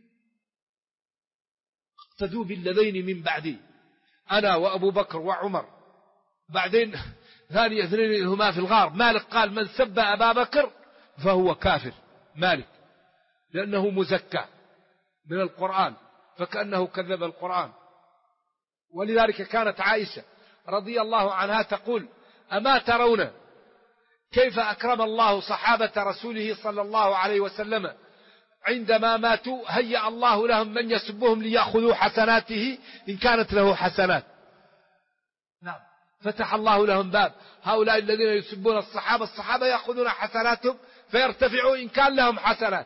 اقتدوا بالذين من بعدي أنا وأبو بكر وعمر. بعدين ثاني اثنين هما في الغار، مالك قال من سب أبا بكر فهو كافر، مالك، لأنه مزكى من القرآن فكأنه كذب القرآن. ولذلك كانت عائشة رضي الله عنها تقول أما ترون كيف أكرم الله صحابة رسوله صلى الله عليه وسلم عندما ماتوا هيأ الله لهم من يسبهم ليأخذوا حسناته إن كانت له حسنات. نعم، فتح الله لهم باب هؤلاء الذين يسبون الصحابة يأخذون حسناتهم فيرتفعوا إن كان لهم حسنات.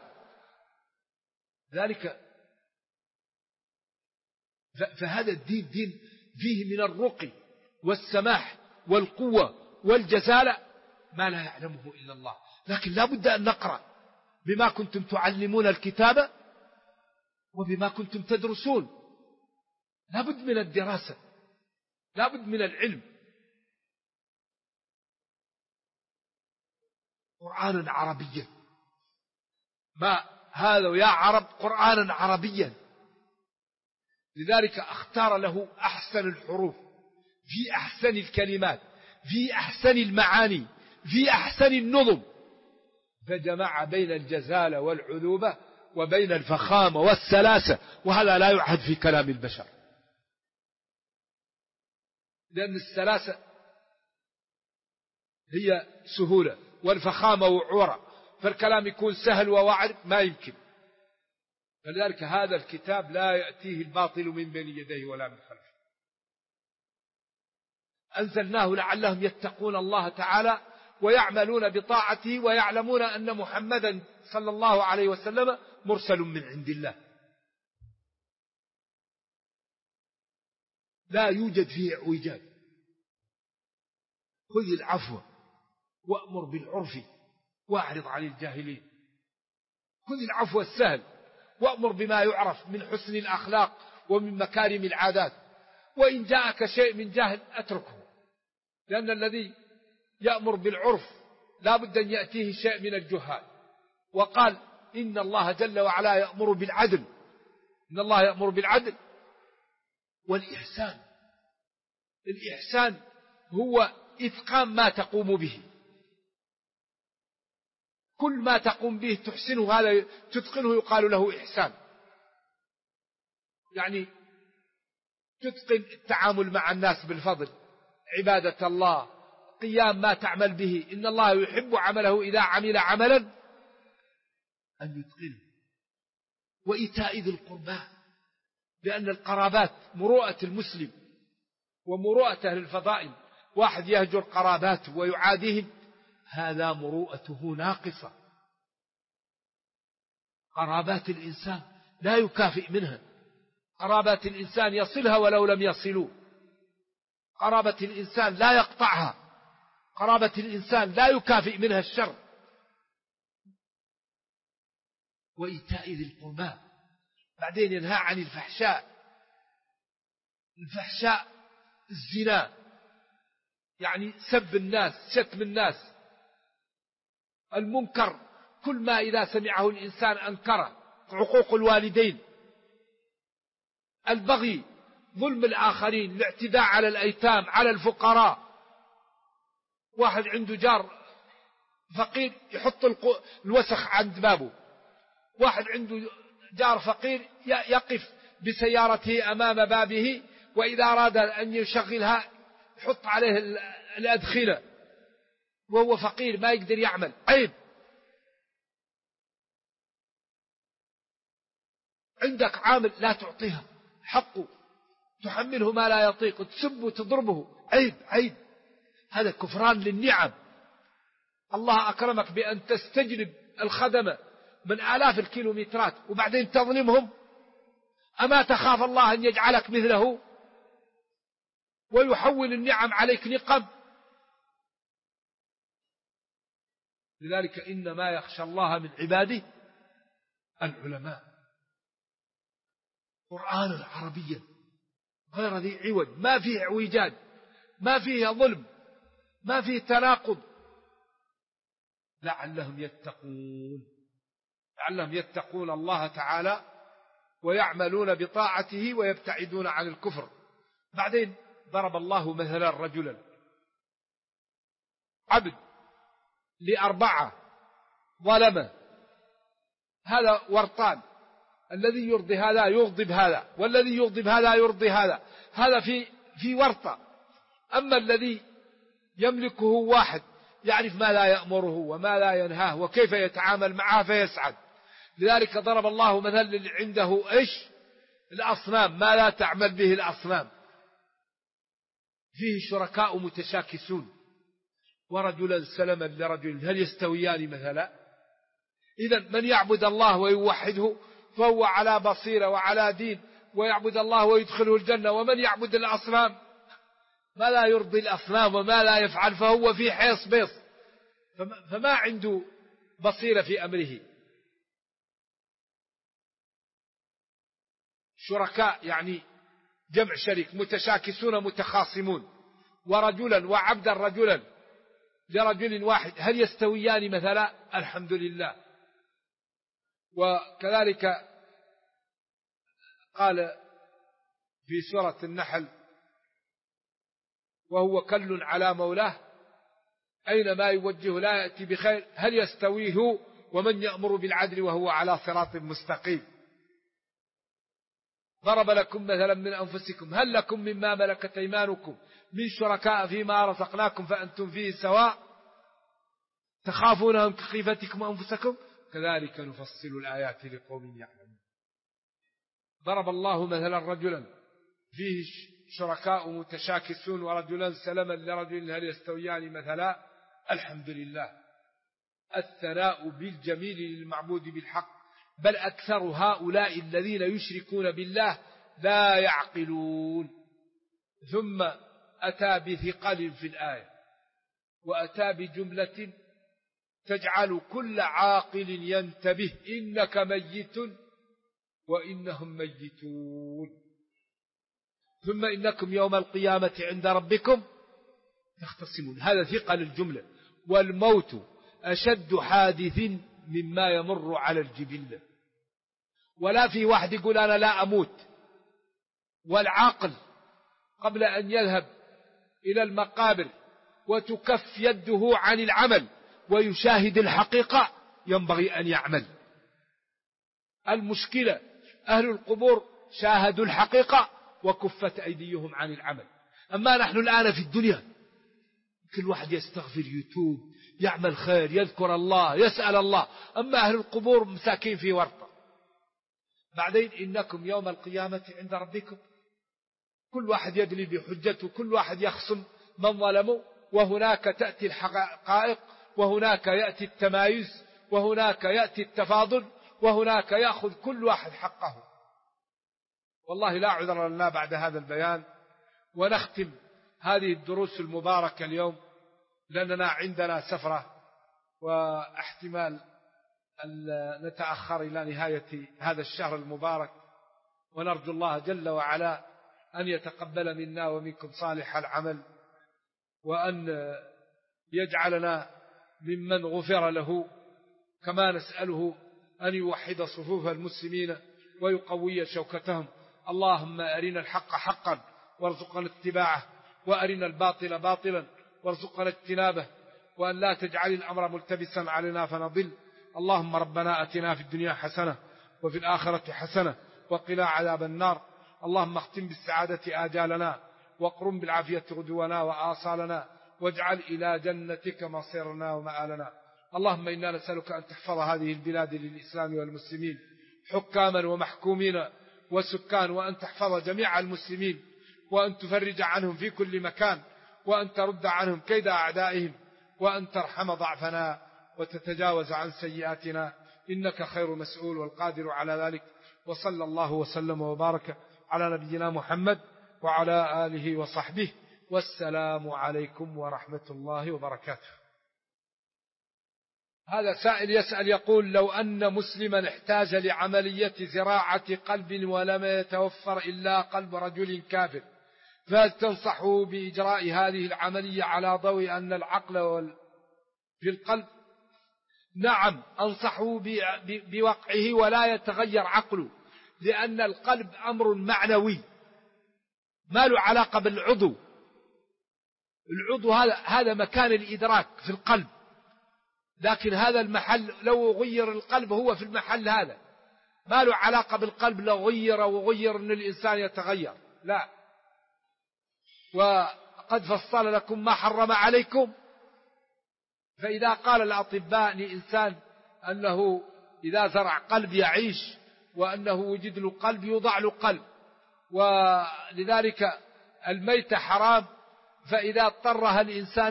ذلك فهذا الدين دين فيه من الرقي والسماح والقوة والجزالة ما لا يعلمه إلا الله. لكن لا بد أن نقرأ بما كنتم تعلمون الكتاب وبما كنتم تدرسون. لا بد من الدراسة، لا بد من العلم. قرآنا عربيا، ما هذا يا عرب قرآنا عربيا، لذلك اختار له أحسن الحروف في أحسن الكلمات في أحسن المعاني في أحسن النظم، فجمع بين الجزالة والعذوبة وبين الفخامة والسلاسة، وهذا لا يعهد في كلام البشر، لأن السلاسة هي سهولة والفخامة وعورة، فالكلام يكون سهل ووعر ما يمكن. فلذلك هذا الكتاب لا يأتيه الباطل من بين يديه ولا من خلفه. أنزلناه لعلهم يتقون الله تعالى ويعملون بطاعته ويعلمون أن محمدا صلى الله عليه وسلم مرسل من عند الله، لا يوجد فيه اعوجاج. خذ العفو وأمر بالعرف واعرض عن الجاهلين. خذ العفو السهل وأمر بما يعرف من حسن الأخلاق ومن مكارم العادات، وإن جاءك شيء من جهل أتركه، لأن الذي يأمر بالعرف لا بد أن يأتيه شيء من الجهال. وقال إن الله جل وعلا يأمر بالعدل، إن الله يأمر بالعدل والإحسان. الإحسان هو إتقان ما تقوم به، كل ما تقوم به تحسنه، هذا تتقنه يقال له إحسان. يعني تتقن التعامل مع الناس بالفضل، عبادة الله، قيام ما تعمل به، إن الله يحب عمله إذا عمل عملا أن يتقنه. وإيتاء ذي القربى، لأن القرابات مروءة المسلم ومروءة أهل الفضائل. واحد يهجر قراباته ويعاديهم، هذا مروءته ناقصة. قرابات الإنسان لا يكافئ منها، قرابات الإنسان يصلها ولو لم يصلوا، قرابة الإنسان لا يقطعها، قرابة الإنسان لا يكافئ منها الشر. وإيتاء ذي القربى، بعدين ينهى عن الفحشاء. الفحشاء الزنا، يعني سب الناس، شتم الناس، المنكر كل ما إذا سمعه الإنسان أنكره، عقوق الوالدين، البغي، ظلم الآخرين، الاعتداء على الأيتام، على الفقراء. واحد عنده جار فقير يحط الوسخ عند بابه، واحد عنده جار فقير يقف بسيارته أمام بابه، وإذا أراد أن يشغلها يحط عليه الأدخنة وهو فقير ما يقدر يعمل. عيب. عندك عامل لا تعطيها حقه، تحمله ما لا يطيق، تسبه تضربه، عيب عيب. هذا كفران للنعم. الله أكرمك بأن تستجلب الخدمة من آلاف الكيلومترات وبعدين تظلمهم، أما تخاف الله أن يجعلك مثله ويحول النعم عليك نقم؟ لذلك إنما يخشى الله من عباده العلماء. قرآن عربيا غير ذي عوج، ما فيه اعوجاج، ما فيه ظلم، ما فيه تناقض، لعلهم يتقون، لعلهم يتقون الله تعالى ويعملون بطاعته ويبتعدون عن الكفر. بعدين ضرب الله مثلا رجلا عبد ل4 ظلمه، هذا ورطان، الذي يرضي هذا يغضب هذا، والذي يغضب هذا يرضي هذا، هذا في ورطة. أما الذي يملكه واحد يعرف ما لا يأمره وما لا ينهاه وكيف يتعامل معه فيسعد. لذلك ضرب الله مثل اللي عنده إيش؟ الأصنام، ما لا تعمل به الأصنام. فيه شركاء متشاكسون، ورجلا سلما لرجل هل يستويان مثلا؟ إذن من يعبد الله ويوحده فهو على بصيرة وعلى دين ويعبد الله ويدخله الجنة، ومن يعبد الأصنام ما لا يرضي الأصنام وما لا يفعل فهو في حيص بيص، فما عنده بصيرة في أمره. شركاء يعني جمع شريك، متشاكسون متخاصمون. ورجلا وعبدا رجلا لرجل واحد هل يستويان مثلا؟ الحمد لله. وكذلك قال في سورة النحل: وهو كل على مولاه أينما يوجه لا يأتي بخير هل يستوي هو ومن يأمر بالعدل وهو على صراط مستقيم. ضرب لكم مثلا من أنفسكم هل لكم مما ملكت أيمانكم من شركاء فيما رزقناكم فأنتم فيه سواء تخافونهم كخيفتكم أنفسكم كذلك نفصل الآيات لقوم يعلمون. ضرب الله مثلا رجلا فيه شركاء متشاكسون ورجلا سلما لرجل هل يستويان مثلا. الحمد لله، الثناء بالجميل للمعبود بالحق، بل أكثر هؤلاء الذين يشركون بالله لا يعقلون. ثم أتى بثقل في الآية وأتى بجملة تجعل كل عاقل ينتبه: إنك ميت وإنهم ميتون، ثم إنكم يوم القيامة عند ربكم تختصمون. هذا ثقل الجملة. والموت أشد حادث مما يمر على الجبلة، ولا في واحد يقول أنا لا أموت. والعاقل قبل أن يذهب إلى المقابر وتكف يده عن العمل ويشاهد الحقيقة ينبغي أن يعمل. المشكلة أهل القبور شاهدوا الحقيقة وكفت أيديهم عن العمل. أما نحن الآن في الدنيا كل واحد يستغفر، يتوب، يعمل خير، يذكر الله، يسأل الله. أما أهل القبور مساكين في ورطة. بعدين إنكم يوم القيامة عند ربكم كل واحد يدلي بحجته، كل واحد يخصم من ظلمه، وهناك تأتي الحقائق، وهناك يأتي التمايز، وهناك يأتي التفاضل، وهناك يأخذ كل واحد حقه. والله لا عذر لنا بعد هذا البيان. ونختم هذه الدروس المباركة اليوم لأننا عندنا سفرة واحتمال أن نتأخر إلى نهاية هذا الشهر المبارك، ونرجو الله جل وعلا أن يتقبل منا ومنكم صالح العمل، وأن يجعلنا ممن غفر له، كما نسأله أن يوحد صفوف المسلمين ويقوي شوكتهم. اللهم أرنا الحق حقا وارزقنا اتباعه، وأرنا الباطل باطلا وارزقنا اجتنابه، وأن لا تجعل الأمر ملتبسا علينا فنضل. اللهم ربنا أتنا في الدنيا حسنة وفي الآخرة حسنة وقنا عذاب النار. اللهم اختم بالسعادة آجالنا، واقرم بالعافية غدونا وآصالنا، واجعل إلى جنتك مصيرنا ومآلنا. اللهم إنا نسألك أن تحفظ هذه البلاد للإسلام والمسلمين حكاما ومحكومين وسكان، وأن تحفظ جميع المسلمين، وأن تفرج عنهم في كل مكان، وأن ترد عنهم كيد أعدائهم، وأن ترحم ضعفنا وتتجاوز عن سيئاتنا، إنك خير مسؤول والقادر على ذلك. وصلى الله وسلم وبارك على نبينا محمد وعلى آله وصحبه، والسلام عليكم ورحمة الله وبركاته. هذا سائل يسأل يقول: لو أن مسلما احتاج لعملية زراعة قلب ولم يتوفر إلا قلب رجل كافر، فهل تنصحه بإجراء هذه العملية على ضوء أن العقل في القلب؟ نعم، أنصحه بوقعه ولا يتغير عقله، لأن القلب أمر معنوي ما له علاقة بالعضو. العضو هذا مكان الإدراك في القلب، لكن هذا المحل لو غير القلب هو في المحل هذا، ما له علاقة بالقلب لو غير وغير أن الإنسان يتغير، لا. وقد فصل لكم ما حرم عليكم. فإذا قال الأطباء لإنسان أنه إذا زرع قلب يعيش، وأنه وجد له قلب يوضع له قلب، ولذلك الميتة حرام، فإذا اضطرها الإنسان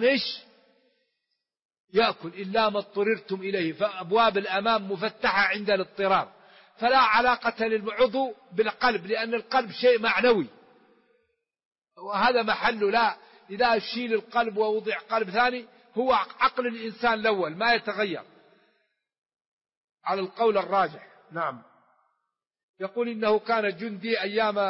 يأكل إلا ما اضطررتم إليه، فأبواب الأمام مفتحة عند الاضطرار، فلا علاقة للعضو بالقلب، لأن القلب شيء معنوي وهذا محله. لا، إذا شيل القلب ووضع قلب ثاني هو عقل الإنسان الأول ما يتغير على القول الراجح. نعم. يقول إنه كان جندي أيام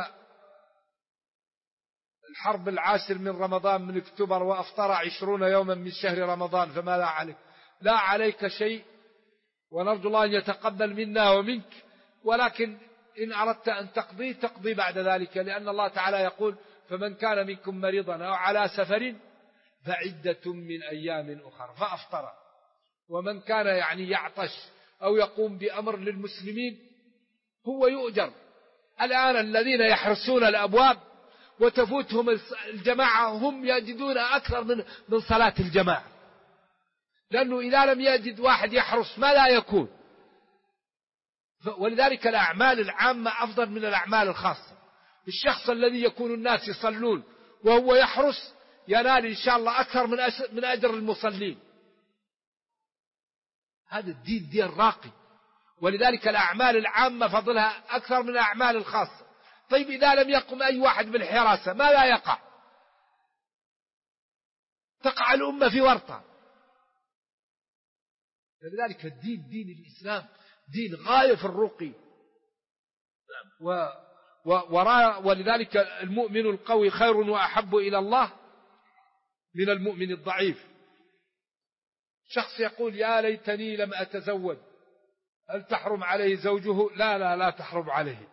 الحرب 10 من رمضان من أكتوبر، وأفطر 20 يوما من شهر رمضان، فماذا عليك؟ لا عليك شيء، ونرجو الله أن يتقبل منا ومنك، ولكن إن أردت أن تقضي بعد ذلك، لأن الله تعالى يقول فمن كان منكم مريضا أو على سفر فعدة من أيام أخرى فأفطر. ومن كان يعطش أو يقوم بأمر للمسلمين هو يؤجر. الآن الذين يحرسون الأبواب وتفوتهم الجماعة هم يجدون أكثر من صلاة الجماعة، لأنه إذا لم يجد واحد يحرس ما لا يكون. ولذلك الأعمال العامة أفضل من الأعمال الخاصة. الشخص الذي يكون الناس يصلون وهو يحرس ينال إن شاء الله أكثر من أجر المصلين. هذا الدين دين راقي، ولذلك الأعمال العامة فضلها أكثر من الأعمال الخاصة. طيب إذا لم يقم أي واحد بالحراسة ما لا يقع؟ تقع الأمة في ورطة. لذلك الدين دين الإسلام دين غاية في الرقي. ولذلك المؤمن القوي خير وأحب إلى الله من المؤمن الضعيف. شخص يقول يا ليتني لم أتزوج، هل تحرم عليه زوجه؟ لا تحرم عليه.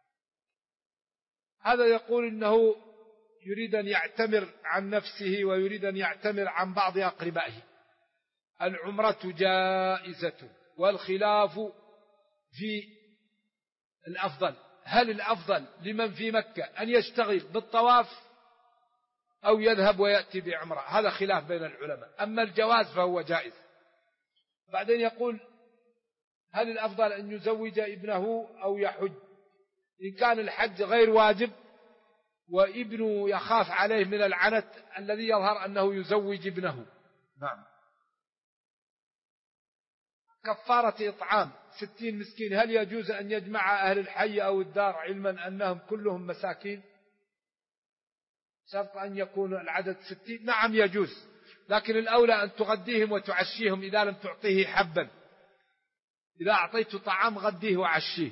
هذا يقول إنه يريد أن يعتمر عن نفسه ويريد أن يعتمر عن بعض أقربائه. العمرة جائزة، والخلاف في الأفضل. هل الأفضل لمن في مكة أن يشتغل بالطواف أو يذهب ويأتي بعمرة؟ هذا خلاف بين العلماء. أما الجواز فهو جائز. بعدين يقول هل الأفضل أن يزوج ابنه أو يحج؟ إن كان الحج غير واجب وابنه يخاف عليه من العنت الذي يظهر أنه يزوج ابنه. نعم. كفارة إطعام 60 مسكين، هل يجوز أن يجمع أهل الحي أو الدار علما أنهم كلهم مساكين؟ شرط أن يكون العدد 60. نعم يجوز، لكن الأولى أن تغديهم وتعشيهم إذا لم تعطيه حبا. إذا أعطيت طعام غديه وعشيه.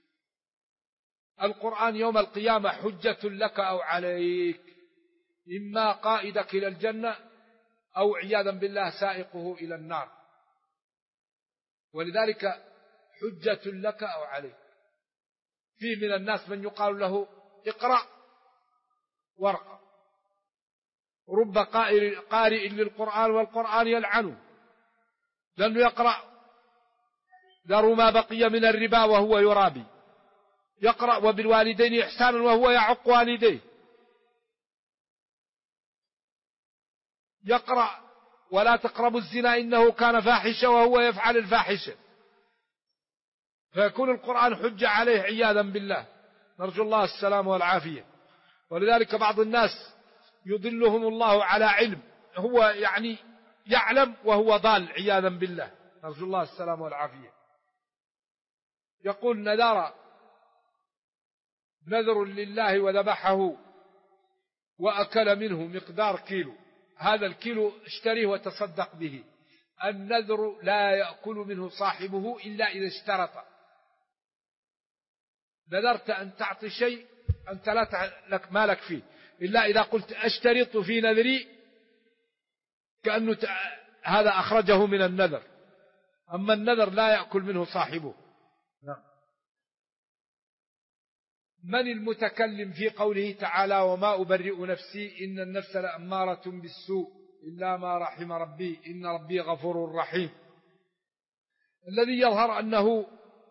القرآن يوم القيامة حجة لك أو عليك، إما قائدك إلى الجنة أو عياذا بالله سائقه إلى النار. ولذلك حجة لك أو عليك. في من الناس من يقال له اقرأ وارقى، رب قارئ للقرآن والقرآن يلعنه لأنه يقرأ ذروا ما بقي من الربا وهو يرابي، يقرأ وبالوالدين إحسانا وهو يعق والديه، يقرأ ولا تقربوا الزنا إنه كان فاحشة وهو يفعل الفاحشة، فيكون القرآن حجة عليه عياذا بالله. نرجو الله السلام والعافية. ولذلك بعض الناس يضلهم الله على علم، هو يعلم وهو ضال عياذا بالله. نرجو الله السلام والعافية. يقول نذر لله وذبحه وأكل منه مقدار كيلو، هذا الكيلو اشتريه وتصدق به. النذر لا يأكل منه صاحبه إلا إذا اشترط. نذرت أن تعطي شيء أنت لك مالك فيه، إلا إذا قلت أشترط في نذري كأنه هذا أخرجه من النذر. أما النذر لا يأكل منه صاحبه. نعم. من المتكلم في قوله تعالى وما أبرئ نفسي إن النفس لأمارة بالسوء إلا ما رحم ربي إن ربي غفور رحيم؟ الذي يظهر أنه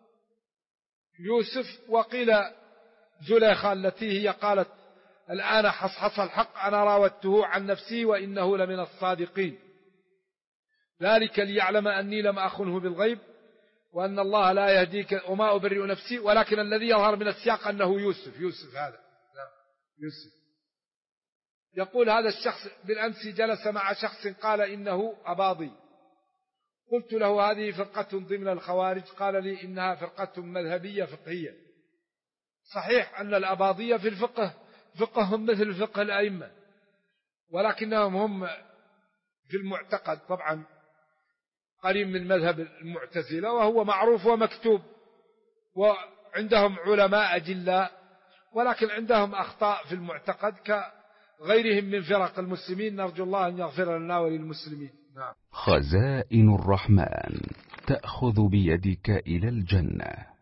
يوسف، وقيل زليخة التي هي قالت الآن حصحص الحق أنا راودته عن نفسي وإنه لمن الصادقين، ذلك ليعلم أني لم أخنه بالغيب وأن الله لا يهديك وما أبرئ نفسي. ولكن الذي يظهر من السياق أنه يوسف هذا يوسف. يقول هذا الشخص بالأمس جلس مع شخص قال إنه أباضي، قلت له هذه فرقة ضمن الخوارج، قال لي إنها فرقة مذهبية فقهية. صحيح أن الأباضية في الفقه فقههم مثل فقه الأئمة، ولكنهم هم في المعتقد طبعا قريب من مذهب المعتزلة وهو معروف ومكتوب، وعندهم علماء أجلاء، ولكن عندهم أخطاء في المعتقد كغيرهم من فرق المسلمين. نرجو الله أن يغفر لنا وللمسلمين. نعم. خزائن الرحمن. تأخذ بيدك إلى الجنة.